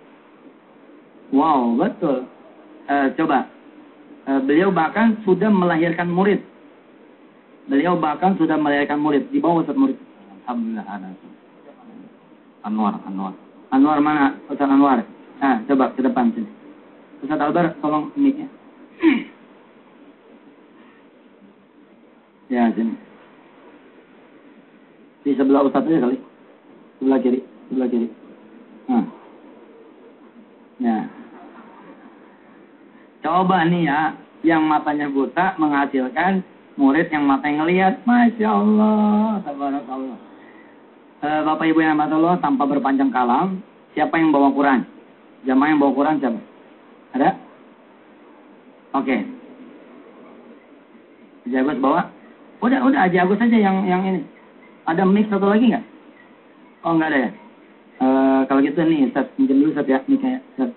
Wow, betul. E, coba, e, beliau bahkan sudah melahirkan murid. Beliau bahkan sudah melahirkan murid. Di bawah Ustaz murid. Alhamdulillah ada. Anwar, Anwar. Anwar mana? Ustaz Anwar. Nah, coba ke depan sini. Ustaz Albar, tolong mic-nya. Ya, sini. Di sebelah Ustaz aja kali. Sebelah kiri, sebelah kiri. Nah. Ya. Coba nih ya, yang matanya buta menghasilkan murid yang matanya ngelihat. Masya Allah. Tabarakallah. Uh, Bapak Ibu yang Allah, tanpa berpanjang kalam, siapa yang bawa Quran? Jamaah yang bawa Quran siapa? Ada? Oke. Okay. Jagus bawa? Udah, udah aja Agus aja yang yang ini. Ada mic satu lagi nggak? Oh nggak ada ya. E, kalau gitu nih, Ustaz pinjam dulu Ustaz ya mic-nya. Ustaz.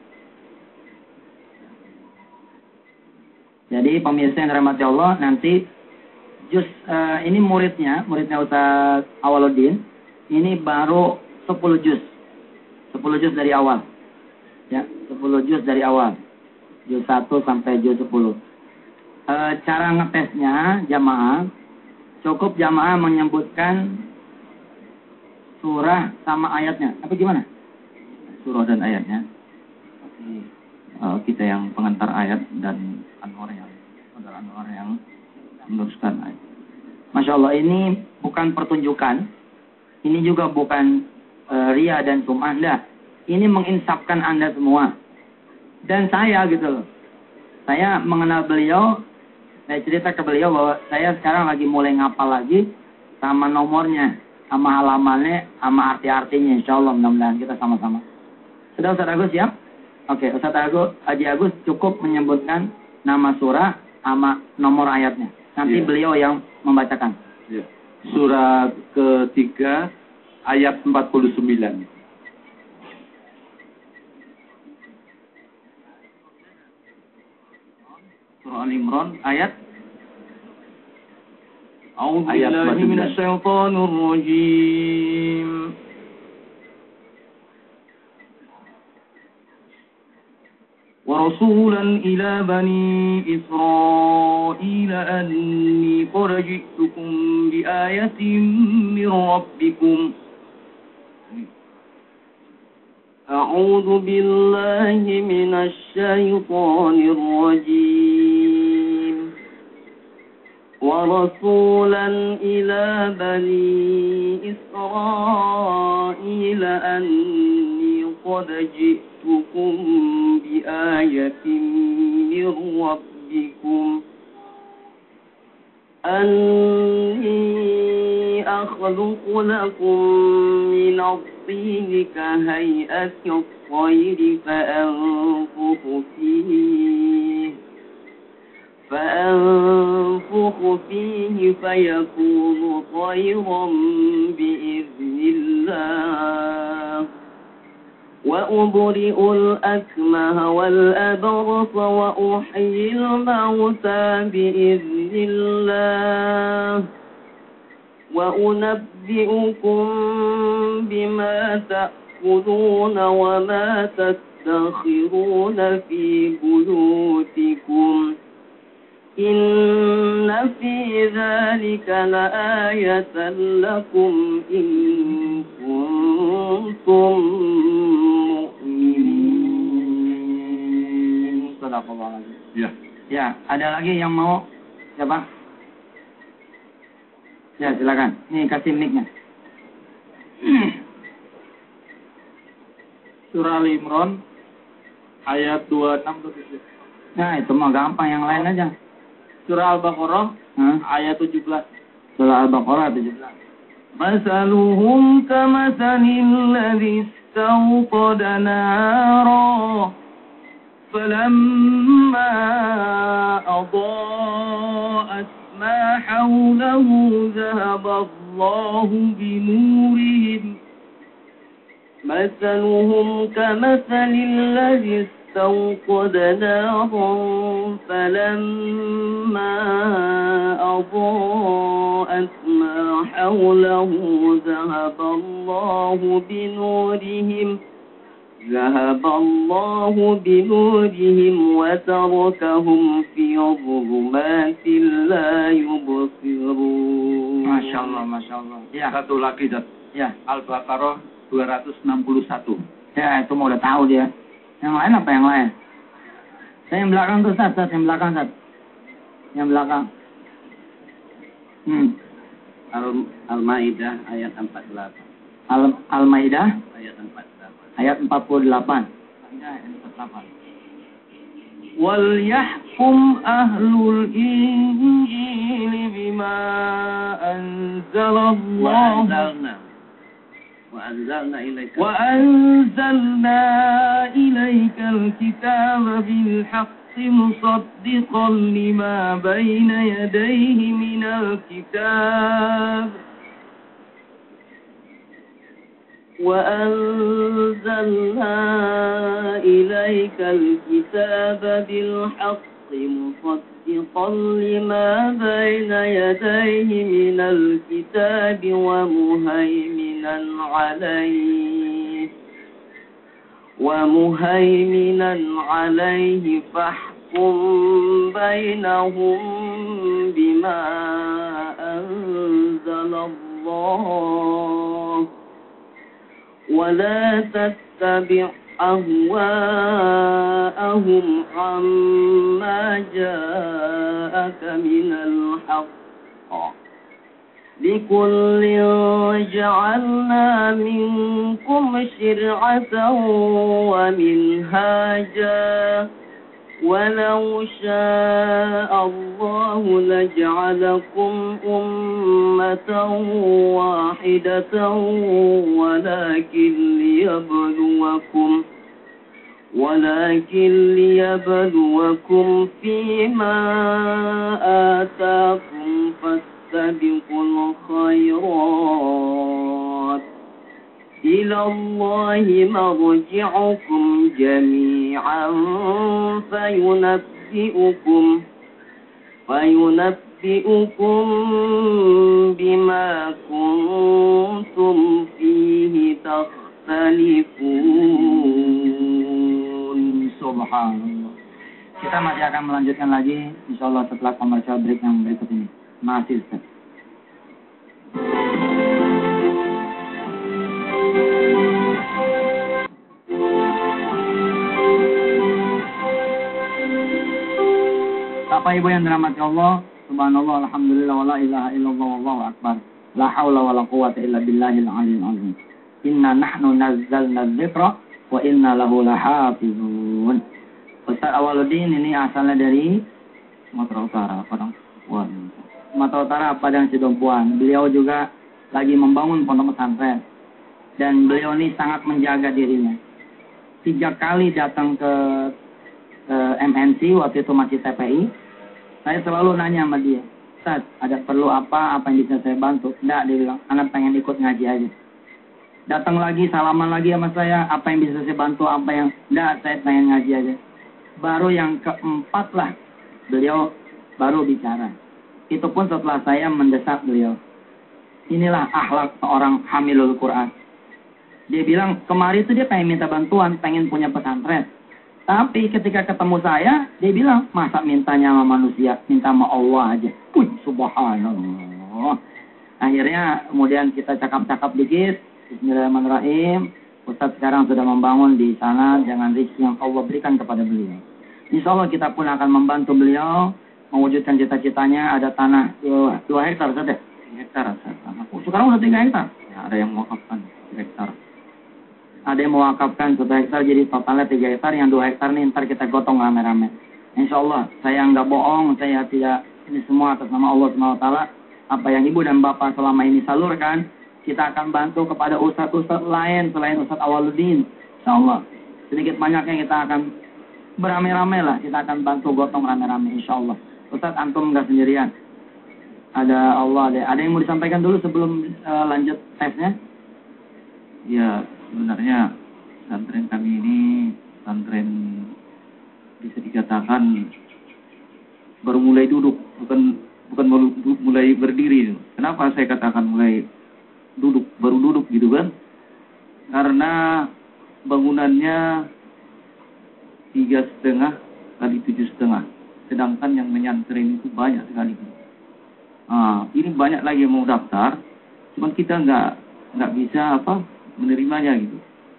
Jadi pemirsa yang dirahmati Allah, nanti jus e, ini muridnya, muridnya Ustaz Awaludin, ini baru sepuluh juz. sepuluh juz dari awal. Ya, sepuluh juz dari awal. Juz satu sampai juz sepuluh. E, cara ngetesnya jamaah, cukup jamaah menyebutkan surah sama ayatnya. Apa gimana? surah dan ayatnya. Tapi uh, kita yang pengantar ayat dan Anwar yang saudara Anwar yang meneruskan ayat. Masya Allah, ini bukan pertunjukan, ini juga bukan uh, ria dan sum'ah, enggak. Ini menginsafkan Anda semua. Dan saya gitu loh. Saya mengenal beliau, saya cerita ke beliau bahwa saya sekarang lagi mulai ngapal lagi sama nomornya, sama halamannya, sama arti-artinya. Insya Allah mudah-mudahan kita sama-sama. Sudah Ustaz Agus siap? Oke, Ustaz Agus, Haji Agus cukup menyebutkan nama surah sama nomor ayatnya. Nanti ya, beliau yang membacakan. Ya. Surah ketiga ayat empat puluh sembilan. Surah Al-Imran ayat A'udzu billahi minasy syaithanir rajim. ورسولا إلى بني إسرائيل أني قد جئتكم بآية من ربكم أعوذ بالله من الشيطان الرجيم ورسولا إلى بني إسرائيل أني قد جئتكم بآية من ربكم أني أخلق لكم من الطين كهيئة الطير فأنفخ فيه فأنفخ فيه فيكون طيرا بإذن الله وأبرئ الأكمه والأبرص وأحيي الموتى بإذن الله وأنبئكم بما تأكلون وما تدخرون في بيوتكم إن في ذلك لآية لكم إن كنتم مؤمنين. Ya. Ya, ada lagi yang mau? Siapa? Ya, silakan. Nih, kasih mic-nya. Surah Al-Imran ayat dua puluh enam tujuh. Nah, itu mah gampang, yang lain aja. Surah Al-Baqarah Hah? ayat tujuh belas. Surah Al-Baqarah tujuh belas. Masaluhum kamasalil ladzi istawqada nara falamma adaa'at ma hawlahu dhahaba Allahu binurihim masaluhum kamasalil ladzi استوقد نارا فلما أضاءت ما حوله ذهب الله بنورهم ذهب الله بنورهم وتركهم في ظلمات لا يبصرون. Masya Allah, Masya Allah. Ya. Satu lagi, Zat. Ya. Al-Baqarah dua ratus enam puluh satu. Ya, itu mau udah tahu dia. Yang lain apa yang lain? Saya yang belakang tuh, Ustaz. Ustaz, yang belakang, Ustaz. Yang belakang. Hmm. Al- Al-Maidah ayat empat puluh delapan. Al- Al-Maidah Ayat empat puluh delapan. ayat empat puluh delapan. وَلْيَحْكُمْ أَهْلُ الْإِنْجِيلِ بِمَا أَنزَلَ اللَّهُ وأنزلنا إليك وأنزلنا إليك الكتاب بالحق مصدقا لما بين يديه من الكتاب وأنزلنا إليك الكتاب بالحق مصدقا لما بين يديه من الكتاب ومهيمنا عليه ومهيمنا عليه فاحكم بينهم بما أنزل الله ولا تتبع تتبع أهواءهم عما جاءك من الحق لكل جعلنا منكم شرعة ومنهاجا ولو شاء الله لجعلكم أمة واحدة ولكن ليبلوكم ولكن ليبلوكم فيما آتاكم فاستبقوا الخيرات إلى الله مرجعكم جميعا فينبئكم فينبئكم بما كنتم فيه تختلفون. Subhanallah. Kita masih akan melanjutkan lagi insyaallah setelah commercial break yang berikut ini. Masih Ustaz. Bapak Ibu yang dirahmati Allah, subhanallah, alhamdulillah, wa la ilaha illallah, wallahu akbar. La haula wa la quwwata illa billahil aliyyil azim. Inna nahnu nazzalna dzikra wa inna lahu lahafizun. Ustaz Awwaluddin ini asalnya dari Sumatera Utara, Padang Sidempuan. Sumatera Utara, Padang Sidempuan. Beliau juga lagi membangun pondok pesantren. Dan beliau ini sangat menjaga dirinya. Tiga kali datang ke, ke M N C, waktu itu masih T P I. Saya selalu nanya sama dia, Ustaz, ada perlu apa, apa yang bisa saya bantu? Enggak, dia bilang, anak pengen ikut ngaji aja. Datang lagi, salaman lagi sama saya, apa yang bisa saya bantu, apa yang... Enggak, saya pengen ngaji aja. Baru yang keempat lah, beliau baru bicara. Itu pun setelah saya mendesak beliau. Inilah akhlak seorang hamilul Quran. Dia bilang, kemarin itu dia pengen minta bantuan, pengen punya pesantren. Tapi ketika ketemu saya, dia bilang, masa mintanya sama manusia, minta sama Allah aja. Wih, subhanallah. Akhirnya, kemudian kita cakap-cakap dikit. Bismillahirrahmanirrahim. Ustaz sekarang sudah membangun di sana dengan rezeki yang Allah berikan kepada beliau. Insya Allah kita pun akan membantu beliau mewujudkan cita-citanya. Ada tanah dua hektar saja. Hektar saja. Sekarang udah tiga hektar. Ya, ada yang mewakafkan tiga hektar. Ada yang mewakafkan satu hektar, jadi totalnya tiga hektar. Yang dua hektar ini ntar kita gotong rame-rame. Insya Allah, saya nggak bohong, saya tidak, ini semua atas nama Allah subhanahu wa taala. Apa yang ibu dan bapak selama ini salurkan, kita akan bantu kepada ustadz-ustadz lain selain Ustadz Awwaluddin. Insya Allah, sedikit banyaknya kita akan beramai-ramai lah. Kita akan bantu gotong rame-rame, insya Allah. Ustadz, antum nggak sendirian. Ada Allah, ada, ada yang mau disampaikan dulu sebelum uh, lanjut tesnya? Ya, sebenarnya pesantren kami ini pesantren bisa dikatakan baru mulai duduk, bukan bukan mulai berdiri. Kenapa saya katakan mulai duduk, baru duduk gitu kan? Karena bangunannya tiga setengah kali tujuh setengah, sedangkan yang menyantren itu banyak sekali. Nah, ini banyak lagi yang mau daftar, cuman kita nggak nggak bisa apa menerimanya gitu.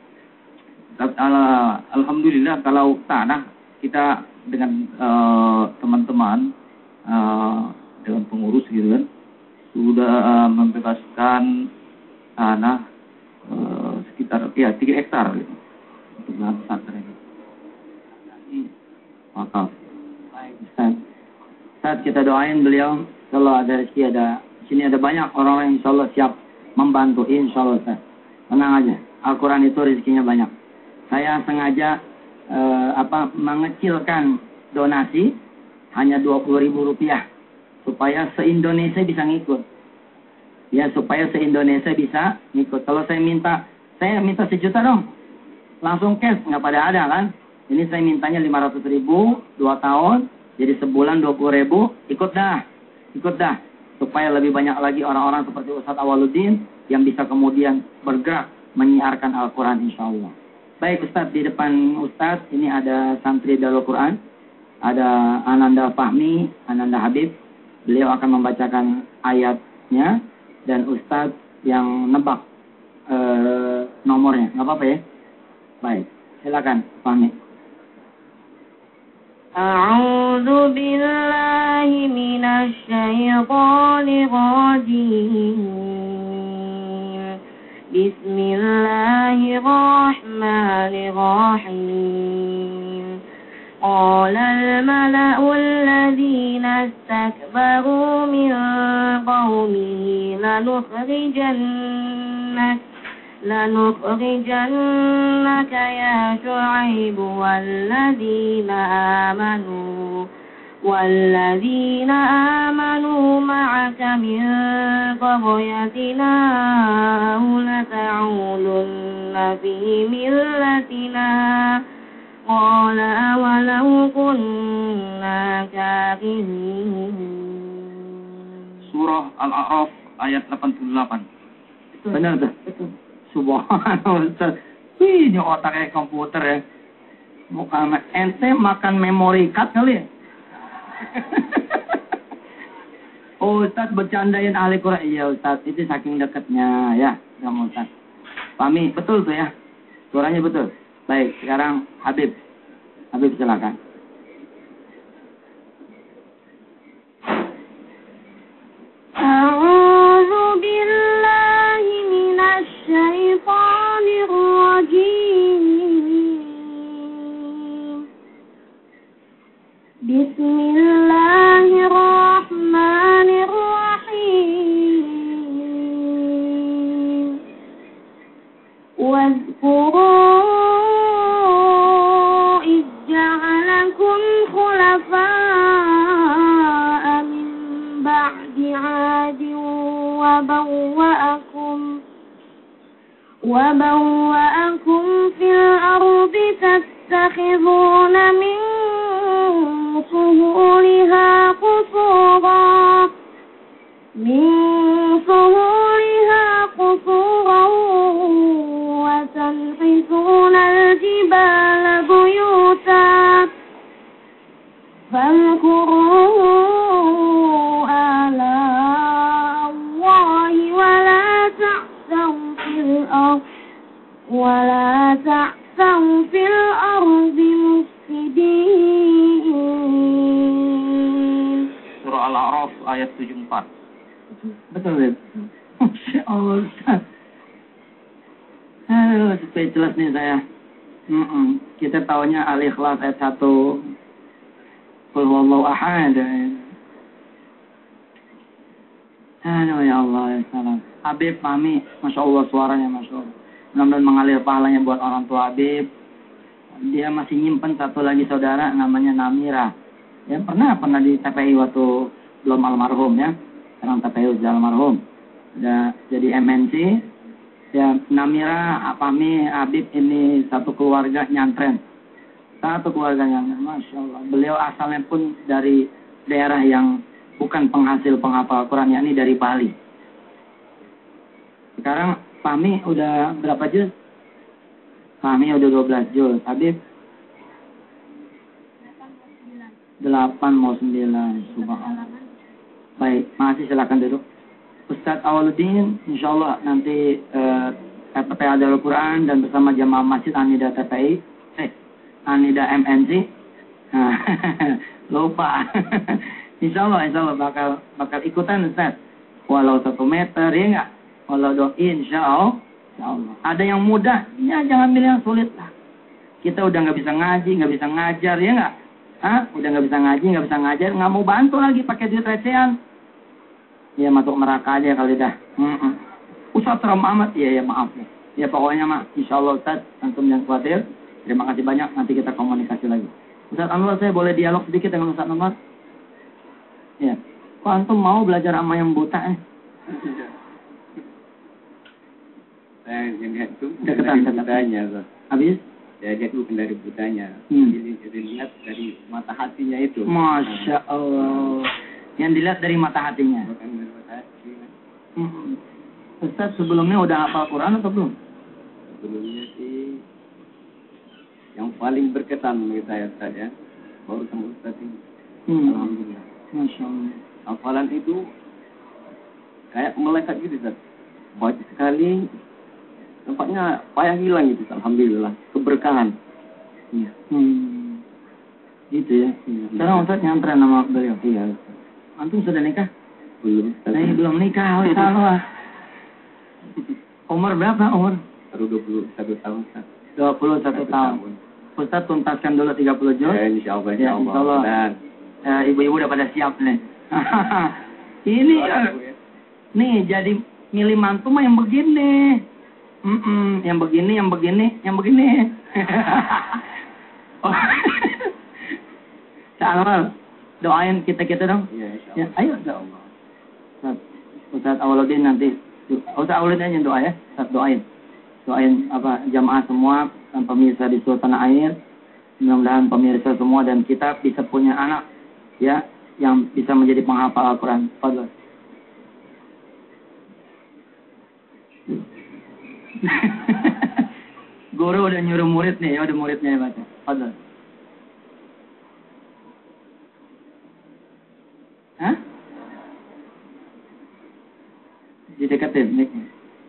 Alhamdulillah kalau tanah kita dengan uh, teman-teman uh, dengan pengurus gitu kan sudah uh, membebaskan tanah uh, sekitar ya tiga hektar gitu untuk lahan pesantren ini. Maka baik Ustaz. Saat kita doain beliau, kalau ada rezeki ada sini ada banyak orang-orang yang insyaallah siap membantu insyaallah Ustaz. Tenang aja, Al-Quran itu rezekinya banyak. Saya sengaja eh, apa mengecilkan donasi hanya dua puluh ribu rupiah supaya se-Indonesia bisa ngikut. Ya, supaya se-Indonesia bisa ngikut. Kalau saya minta, saya minta sejuta dong. Langsung cash, nggak pada ada kan. Ini saya mintanya lima ratus ribu, dua tahun, jadi sebulan dua puluh ribu, ikut dah. Ikut dah. Supaya lebih banyak lagi orang-orang seperti Ustadz Awwaluddin yang bisa kemudian bergerak menyiarkan Al-Quran insyaAllah. Baik Ustadz, di depan Ustadz ini ada santri Darul Quran, ada Ananda Fahmi, Ananda Habib. Beliau akan membacakan ayatnya dan Ustadz yang nebak e, nomornya. Nggak apa-apa ya? Baik, silakan Fahmi. أعوذ بالله من الشيطان الرجيم بسم الله الرحمن الرحيم قال الملأ الذين استكبروا من قومه لنخرجنك لنخرجنك يا شعيب والذين آمنوا والذين آمنوا معك من قريتنا أو لتعودن في ملتنا قال أولو كنا كافرين. Surah Al-A'raf ayat delapan puluh delapan. Benar tuh. Subhanallah Ustaz. Wih, ini otaknya komputer ya. Bukan ente makan memory card kali ya. Oh Ustaz bercandain ahli Quran. Iya Ustaz, itu saking dekatnya ya sama Ustaz. Pahmi, betul tuh ya. Suaranya betul. Baik, sekarang Habib. Habib silakan. أعوذ بالله من الشيطان الرجيم بسم الله الرحمن الرحيم واذكروا إذ جعلكم خلفاء من بعد عاد وبوأكم وبوأكم في الأرض تتخذون من سهولها قصورا من سهولها قصورا وتنحتون الجبال بيوتا فاذكروا آلاء الله ولا تعثوا في الأرض ولا تعثوا في الأرض مفسدين. Surah Al-A'raf ayat tujuh puluh empat. Betul ya? Masya Allah Ustaz. Aduh, speechless nih saya. Mm-mm. Kita taunya Al-Ikhlas ayat satu. Qul huwallahu ahad. Aduh ya Allah ya salam. Habib Fahmi, Masya Allah suaranya Masya Allah. Mudah-mudahan mengalir pahalanya buat orang tua Habib. Dia masih nyimpen satu lagi saudara namanya Namira. Ya pernah pernah di T P I waktu belum almarhum ya. Sekarang T P I sudah almarhum. Udah jadi M N C. Ya Namira, Fahmi, Habib ini satu keluarga nyantren. Satu keluarga nyantren. Masya Allah. Beliau asalnya pun dari daerah yang bukan penghasil penghafal Quran, yakni dari Bali. Sekarang Fahmi udah berapa juz? Fahmi udah dua belas juz. Habib? delapan mau sembilan. Subhanallah. Baik, masih silakan duduk. Ustadz Awaluddin, insya Allah nanti eh, T P I Darul Quran dan bersama jamaah masjid Anida T P I, eh, Anida M N C. Nah, lupa. Insya Allah, insya Allah bakal bakal ikutan Ustaz. Walau satu meter, ya enggak? Walau doi, insya Allah. Insya Allah. Ada yang mudah, ya jangan pilih yang sulit lah. Kita udah nggak bisa ngaji, nggak bisa ngajar, ya enggak? Hah? Udah nggak bisa ngaji, nggak bisa ngajar, nggak mau bantu lagi pakai duit recehan. Ya masuk neraka aja kali dah. Mm-mm. Ustaz Ram Ahmad, iya ya maaf ya. Ya pokoknya mah, insya Allah Ustaz, antum jangan khawatir. Terima kasih banyak, nanti kita komunikasi lagi. Ustaz Anwar, saya boleh dialog sedikit dengan Ustaz Anwar? Ya. Kok antum mau belajar sama yang buta eh? Saya lihat itu Deketan, dari deketan. butanya. Habis? Saya lihat bukan dari butanya. Hmm. Jadi dilihat dari mata hatinya itu. Masya Allah. Yang dilihat dari mata hatinya. Bukan dari mata hati. Hmm. Ustaz sebelumnya udah hafal Quran atau belum? Sebelumnya sih yang paling berkesan bagi saya Ustaz ya. Baru sama Ustaz ini. Hmm. Alhamdulillah. Masya Allah. Hafalan itu kayak melekat gitu Ustaz. Baca sekali nampaknya payah hilang gitu, alhamdulillah, keberkahan. Iya. Hmm. Gitu ya. Iya. Sekarang Ustaz nyantren nama beliau. Iya. Antum sudah nikah? Belum. Saya belum nikah, Allah. Umur berapa umur? Baru dua puluh satu tahun, Ustaz. dua puluh satu tahun. Ustaz tuntaskan dulu tiga puluh juz. Ya, insya Allah, insya Ya, Allah. insya Allah. Dan Ya, ibu-ibu udah pada siap nih. Ini, uh, nih jadi milih mantu mah yang begini. Mm-mm, yang begini, yang begini, yang begini. Oh. Salam, doain kita-kita dong. ya, insya Ya, Allah. ayo Allah. Ustaz, Ustaz Awaludin nanti. Ustaz Awaludin aja doa ya. Ustaz doain. Doain apa jamaah semua dan pemirsa di seluruh tanah air. Mudah-mudahan pemirsa semua dan kita bisa punya anak ya yang bisa menjadi penghafal Al-Quran. Fadhil. Guru udah nyuruh murid nih, ya udah muridnya ya baca. Fadhil. Hah? Didekatin mic-nya.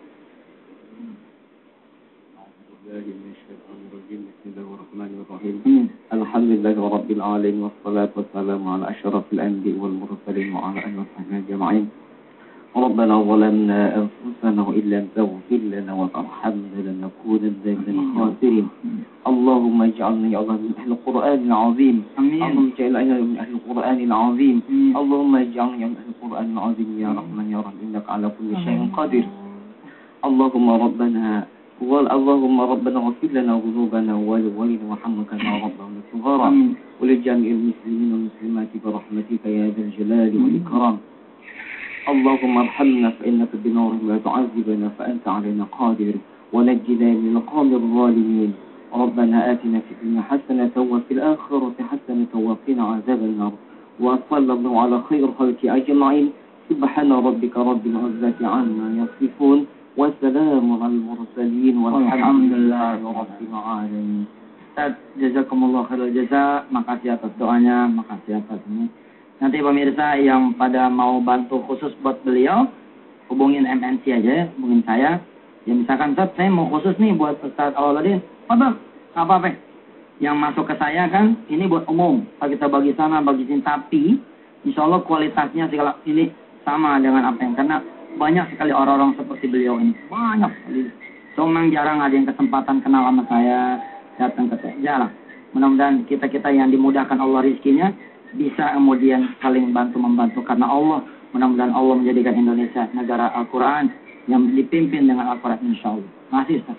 Bismillahirrahmanirrahim. Hmm. Alhamdulillahi rabbil alamin wassalatu wassalamu ala asyrafil anbiya'i wal mursalin wa ala alihi wa sahbihi ajma'in. ربنا ظلمنا أنفسنا وإن لم تغفر لنا وترحمنا لنكونن من الخاسرين. اللهم اجعلنا يا الله من أهل القرآن العظيم. آمين. اللهم اجعلنا من أهل القرآن العظيم. آمين. اللهم اجعلنا من أهل القرآن العظيم يا رحمن يا رحيم إنك على كل شيء قدير. اللهم ربنا اللهم ربنا اغفر لنا ذنوبنا ولوالدنا وارحمنا كما ربنا صغارا ولجميع المسلمين والمسلمات برحمتك يا ذا الجلال والإكرام. اللهم ارحمنا فإنك بنور لا تعذبنا فأنت علينا قادر ونجنا من القوم الظالمين. ربنا آتنا في الدنيا حسنة وفي الآخرة حسنة وقنا عذاب النار وصلى الله على خير خلق أجمعين. سبحان ربك رب العزة عما يصفون وسلام على المرسلين والحمد لله رب العالمين. Jazakumullah khairul jaza. Makasih atas doanya, makasih atas ini. Nanti pemirsa yang pada mau bantu khusus buat beliau, hubungin M N C aja ya, hubungin saya. Ya misalkan Ustaz, saya mau khusus nih buat Ustaz Awaludin. Apa? Apa-apa. Yang masuk ke saya kan, ini buat umum. Kalau kita bagi sana, bagi sini. Tapi, insya Allah kualitasnya segala ini sama dengan apa yang. Karena banyak sekali orang-orang seperti beliau ini. Banyak sekali. So, memang jarang ada yang kesempatan kenal sama saya, datang ke saya. Jarang. Mudah-mudahan kita-kita yang dimudahkan Allah rizkinya, bisa kemudian saling bantu-membantu karena Allah. Mudah-mudahan Allah menjadikan Indonesia negara Al-Quran yang dipimpin dengan Al-Quran insya Allah. Masih Ustaz.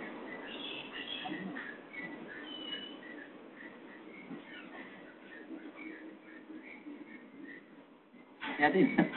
Hati-hati Ustaz.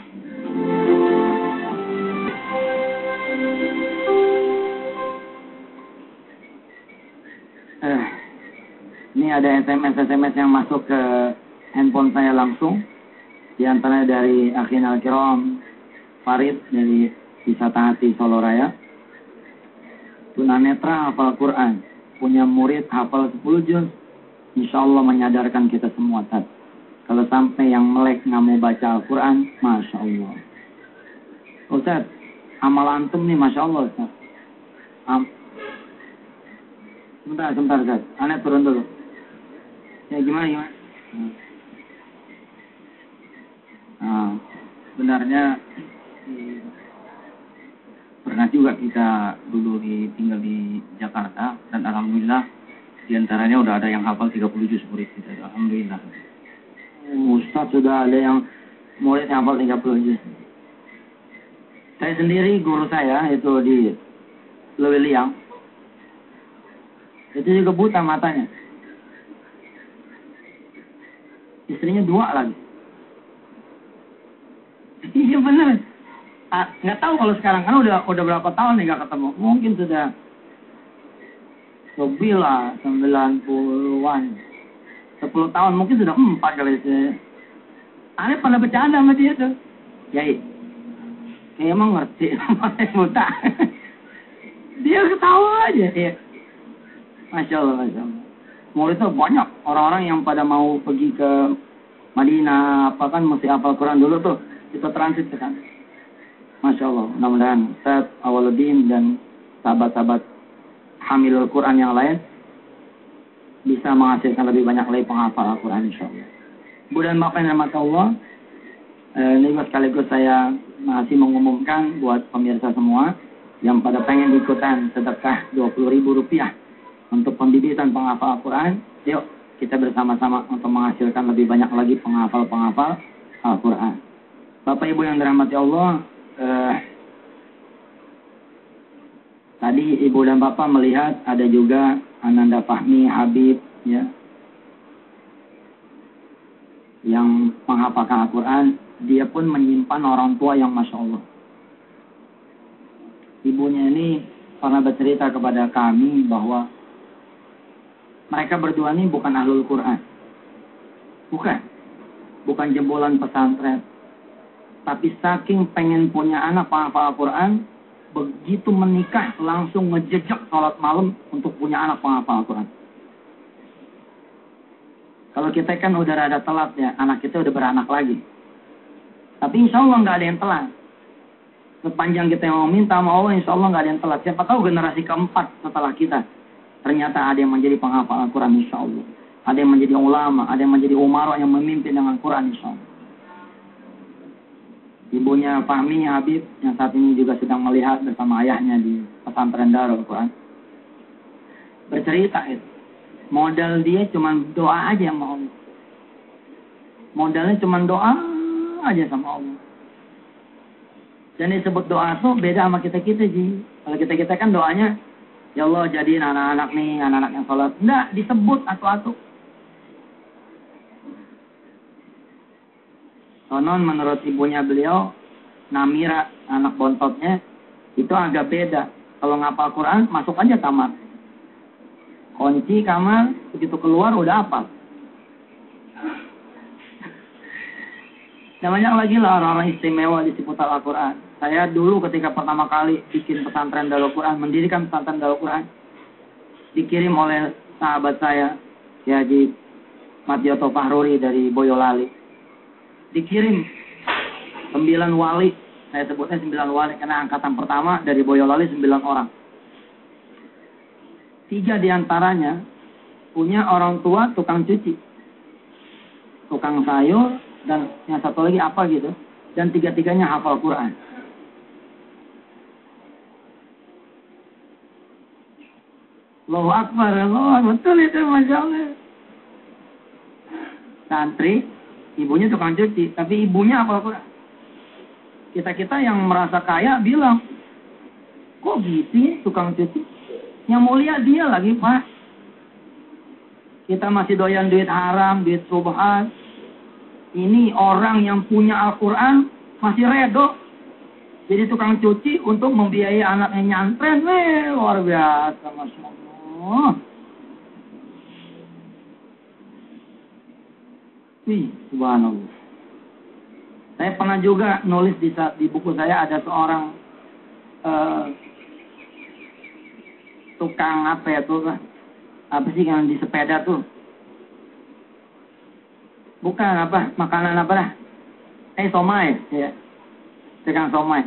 Eh, ini ada S M S-S M S yang masuk ke handphone saya langsung, di antaranya dari Akhin Al-Kiram Farid dari Wisata Hati Solo Raya. Tunanetra hafal Quran, punya murid hafal sepuluh juz. Insya Allah menyadarkan kita semua Tad. Kalau sampai yang melek nggak mau baca Al-Quran, Masya Allah. Ustaz, amal antum nih Masya Allah Ustaz. Am sebentar, sebentar Ustaz, aneh turun dulu. Ya gimana, gimana? Hmm. Nah, sebenarnya pernah juga kita dulu di, tinggal di Jakarta dan alhamdulillah diantaranya udah ada yang hafal tiga puluh juz murid kita. Alhamdulillah. Ustaz sudah ada yang murid yang hafal tiga puluh juz. Saya sendiri guru saya itu di Lewiliang. Itu juga buta matanya. Istrinya dua lagi. Iya benar. Ah, nggak tahu kalau sekarang kan udah udah berapa tahun nih nggak ketemu. Mungkin sudah lebih lah sembilan puluhan. Sepuluh tahun mungkin sudah empat kali sih. Aneh pada bercanda sama dia tuh. Yai, kayak emang ngerti sama buta. Dia ketawa aja. Iya. Masya Allah, Masya Allah. Muridnya banyak orang-orang yang pada mau pergi ke Madinah, apa kan mesti hafal Quran dulu tuh. Kita transit ke sana. Masya Allah. Mudah-mudahan Ustaz Awaludin dan sahabat-sahabat hamilul Quran yang lain bisa menghasilkan lebih banyak lagi penghafal Al-Quran insyaallah. Bu dan Bapak yang dirahmati Allah, eh, ini sekaligus saya masih mengumumkan buat pemirsa semua yang pada pengen ikutan sedekah dua puluh ribu rupiah untuk pembibitan penghafal Al-Quran. Yuk kita bersama-sama untuk menghasilkan lebih banyak lagi penghafal-penghafal Al-Quran. Bapak Ibu yang dirahmati Allah, eh, tadi Ibu dan Bapak melihat ada juga Ananda Fahmi Habib ya, yang menghafalkan Al-Quran. Dia pun menyimpan orang tua yang Masya Allah. Ibunya ini pernah bercerita kepada kami bahwa mereka berdua ini bukan ahlul Quran. Bukan. Bukan jebolan pesantren. Tapi saking pengen punya anak penghafal Al-Quran, begitu menikah langsung ngejejak sholat malam untuk punya anak penghafal Al-Quran. Kalau kita kan udah rada telat ya, anak kita udah beranak lagi. Tapi insya Allah nggak ada yang telat. Sepanjang kita mau minta sama Allah, insya Allah nggak ada yang telat. Siapa tahu generasi keempat setelah kita, ternyata ada yang menjadi penghafal Al-Quran insya Allah. Ada yang menjadi ulama, ada yang menjadi umara yang memimpin dengan Quran insya Allah. Ibunya Fahmi Habib yang saat ini juga sedang melihat bersama ayahnya di pesantren Darul Quran. Bercerita itu. Modal dia cuma doa aja sama Allah. Modalnya cuma doa aja sama Allah. Dan disebut doa tuh beda sama kita-kita Ji. Kalau kita-kita kan doanya, ya Allah jadiin anak-anak nih, anak-anak yang sholat. Enggak, disebut atu-atu. Konon menurut ibunya beliau, Namira, anak bontotnya, itu agak beda. Kalau ngapal Quran, masuk aja kamar. Kunci kamar, begitu keluar udah hafal. Dan banyak lagi lah orang-orang istimewa di seputar Al-Quran. Saya dulu ketika pertama kali bikin pesantren Darul Quran, mendirikan pesantren Darul Quran, dikirim oleh sahabat saya, Ki Haji Madyoto Fahruri dari Boyolali. Dikirim sembilan wali, saya sebutnya sembilan wali karena angkatan pertama dari Boyolali sembilan orang. Tiga diantaranya punya orang tua tukang cuci, tukang sayur, dan yang satu lagi apa gitu. Dan tiga-tiganya hafal Quran. Allahu Akbar, Allahu Akbar, betul itu Masya Allah. Santri, ibunya tukang cuci, tapi ibunya hafal Quran. Kita-kita yang merasa kaya bilang, kok gitu tukang cuci? Yang mulia dia lagi Pak. Kita masih doyan duit haram, duit subhan. Ini orang yang punya Al-Quran masih redo jadi tukang cuci untuk membiayai anaknya nyantren. Weh, luar biasa Masya Allah. Wih, subhanallah. Saya pernah juga nulis di, di buku saya, ada seorang uh, tukang apa ya tuh, apa sih yang di sepeda tuh? Bukan apa, makanan apa lah? Eh, somai, ya. Tukang somai.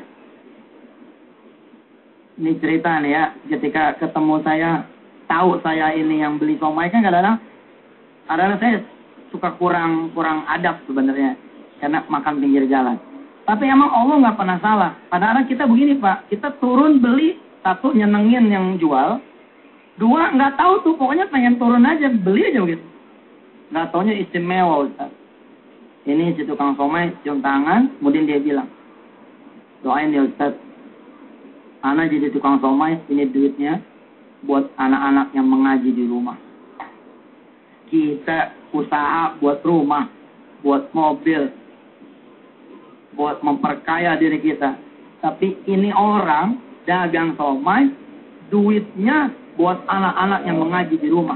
Ini cerita nih ya, ketika ketemu saya, tahu saya ini yang beli somai kan kadang-kadang, kadang-kadang saya suka kurang kurang adab sebenarnya, karena makan pinggir jalan. Tapi emang Allah nggak pernah salah. Kadang-kadang kita begini Pak, kita turun beli, satu nyenengin yang jual, dua nggak tahu tuh, pokoknya pengen turun aja, beli aja begitu. Nggak taunya istimewa Ustaz. Ini si tukang somai cium tangan, kemudian dia bilang, doain ya Ustaz, ana jadi tukang somai, ini duitnya buat anak-anak yang mengaji di rumah. Kita usaha buat rumah, buat mobil, buat memperkaya diri kita. Tapi ini orang dagang somai, duitnya buat anak-anak yang mengaji di rumah.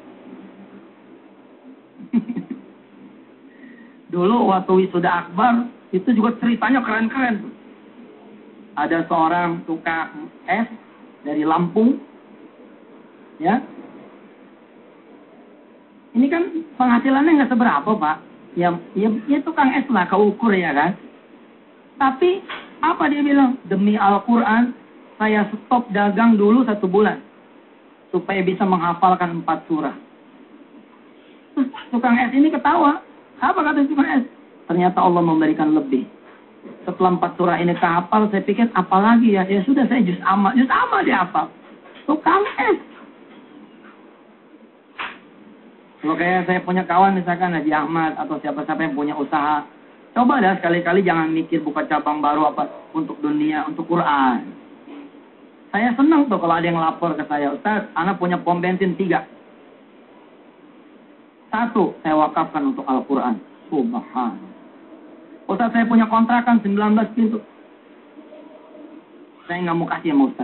Dulu waktu wisuda akbar, itu juga ceritanya keren-keren. Ada seorang tukang es dari Lampung, ya. Ini kan penghasilannya nggak seberapa Pak. Ya, ya, ya tukang es lah, keukur ya kan. Tapi apa dia bilang? Demi Al-Quran, saya stop dagang dulu satu bulan. supaya bisa menghafalkan empat surah. Tukang es ini ketawa. Apa kata tukang es? Ternyata Allah memberikan lebih. Setelah empat surah ini kehafal, saya pikir apalagi ya? Ya sudah, saya juz amma. Juz amma dia hafal. Tukang es. Kalau kayak saya punya kawan misalkan Haji Ahmad atau siapa-siapa yang punya usaha, coba dah sekali-kali jangan mikir buka cabang baru apa untuk dunia, untuk Quran. Saya senang tuh kalau ada yang lapor ke saya, Ustaz, anak punya pom bensin tiga. Satu, saya wakafkan untuk Al-Quran. Subhanallah. Ustaz, saya punya kontrakan sembilan belas pintu. Saya nggak mau kasih sama Ustaz.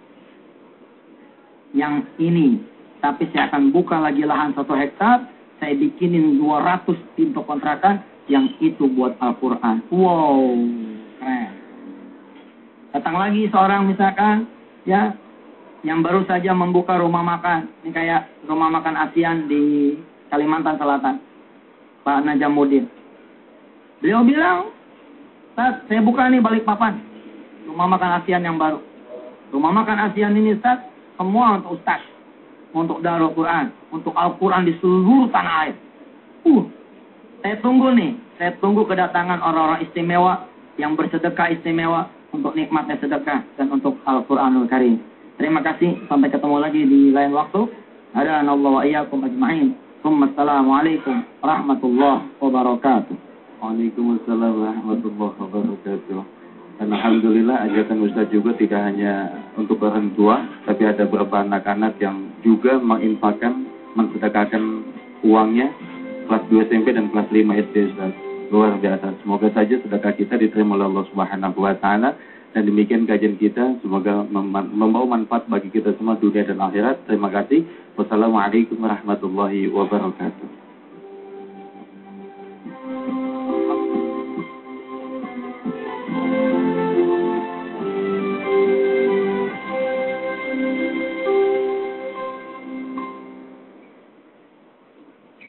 Yang ini, tapi saya akan buka lagi lahan satu hektar. Saya bikinin dua ratus pintu kontrakan. Yang itu buat Al-Quran. Wow, keren. Datang lagi seorang misalkan, ya, yang baru saja membuka rumah makan. Ini kayak rumah makan ASEAN di Kalimantan Selatan, Pak Najamuddin. Beliau bilang, Ustaz, saya buka nih Balikpapan, rumah makan ASEAN yang baru. Rumah makan ASEAN ini, Ustaz, semua untuk Ustaz, untuk Darul Quran, untuk Al-Quran di seluruh tanah air. Uh, saya tunggu nih, saya tunggu kedatangan orang-orang istimewa yang bersedekah istimewa untuk nikmatnya sedekah dan untuk Al-Quranul Karim. Terima kasih, sampai ketemu lagi di lain waktu. Hadanallahu wa iyyakum ajma'in. Assalamualaikum warahmatullahi wabarakatuh. Waalaikumsalam warahmatullahi wabarakatuh. Dan alhamdulillah ajakan Ustaz juga tidak hanya untuk orang tua, tapi ada beberapa anak-anak yang juga menginfakkan, mensedekahkan uangnya kelas dua S M P dan kelas lima S D, Ustaz. Luar biasa. Semoga saja sedekah kita diterima oleh Allah Subhanahu wa taala. Dan demikian kajian kita, semoga mem- membawa manfaat bagi kita semua dunia dan akhirat. Terima kasih. Wassalamualaikum warahmatullahi wabarakatuh.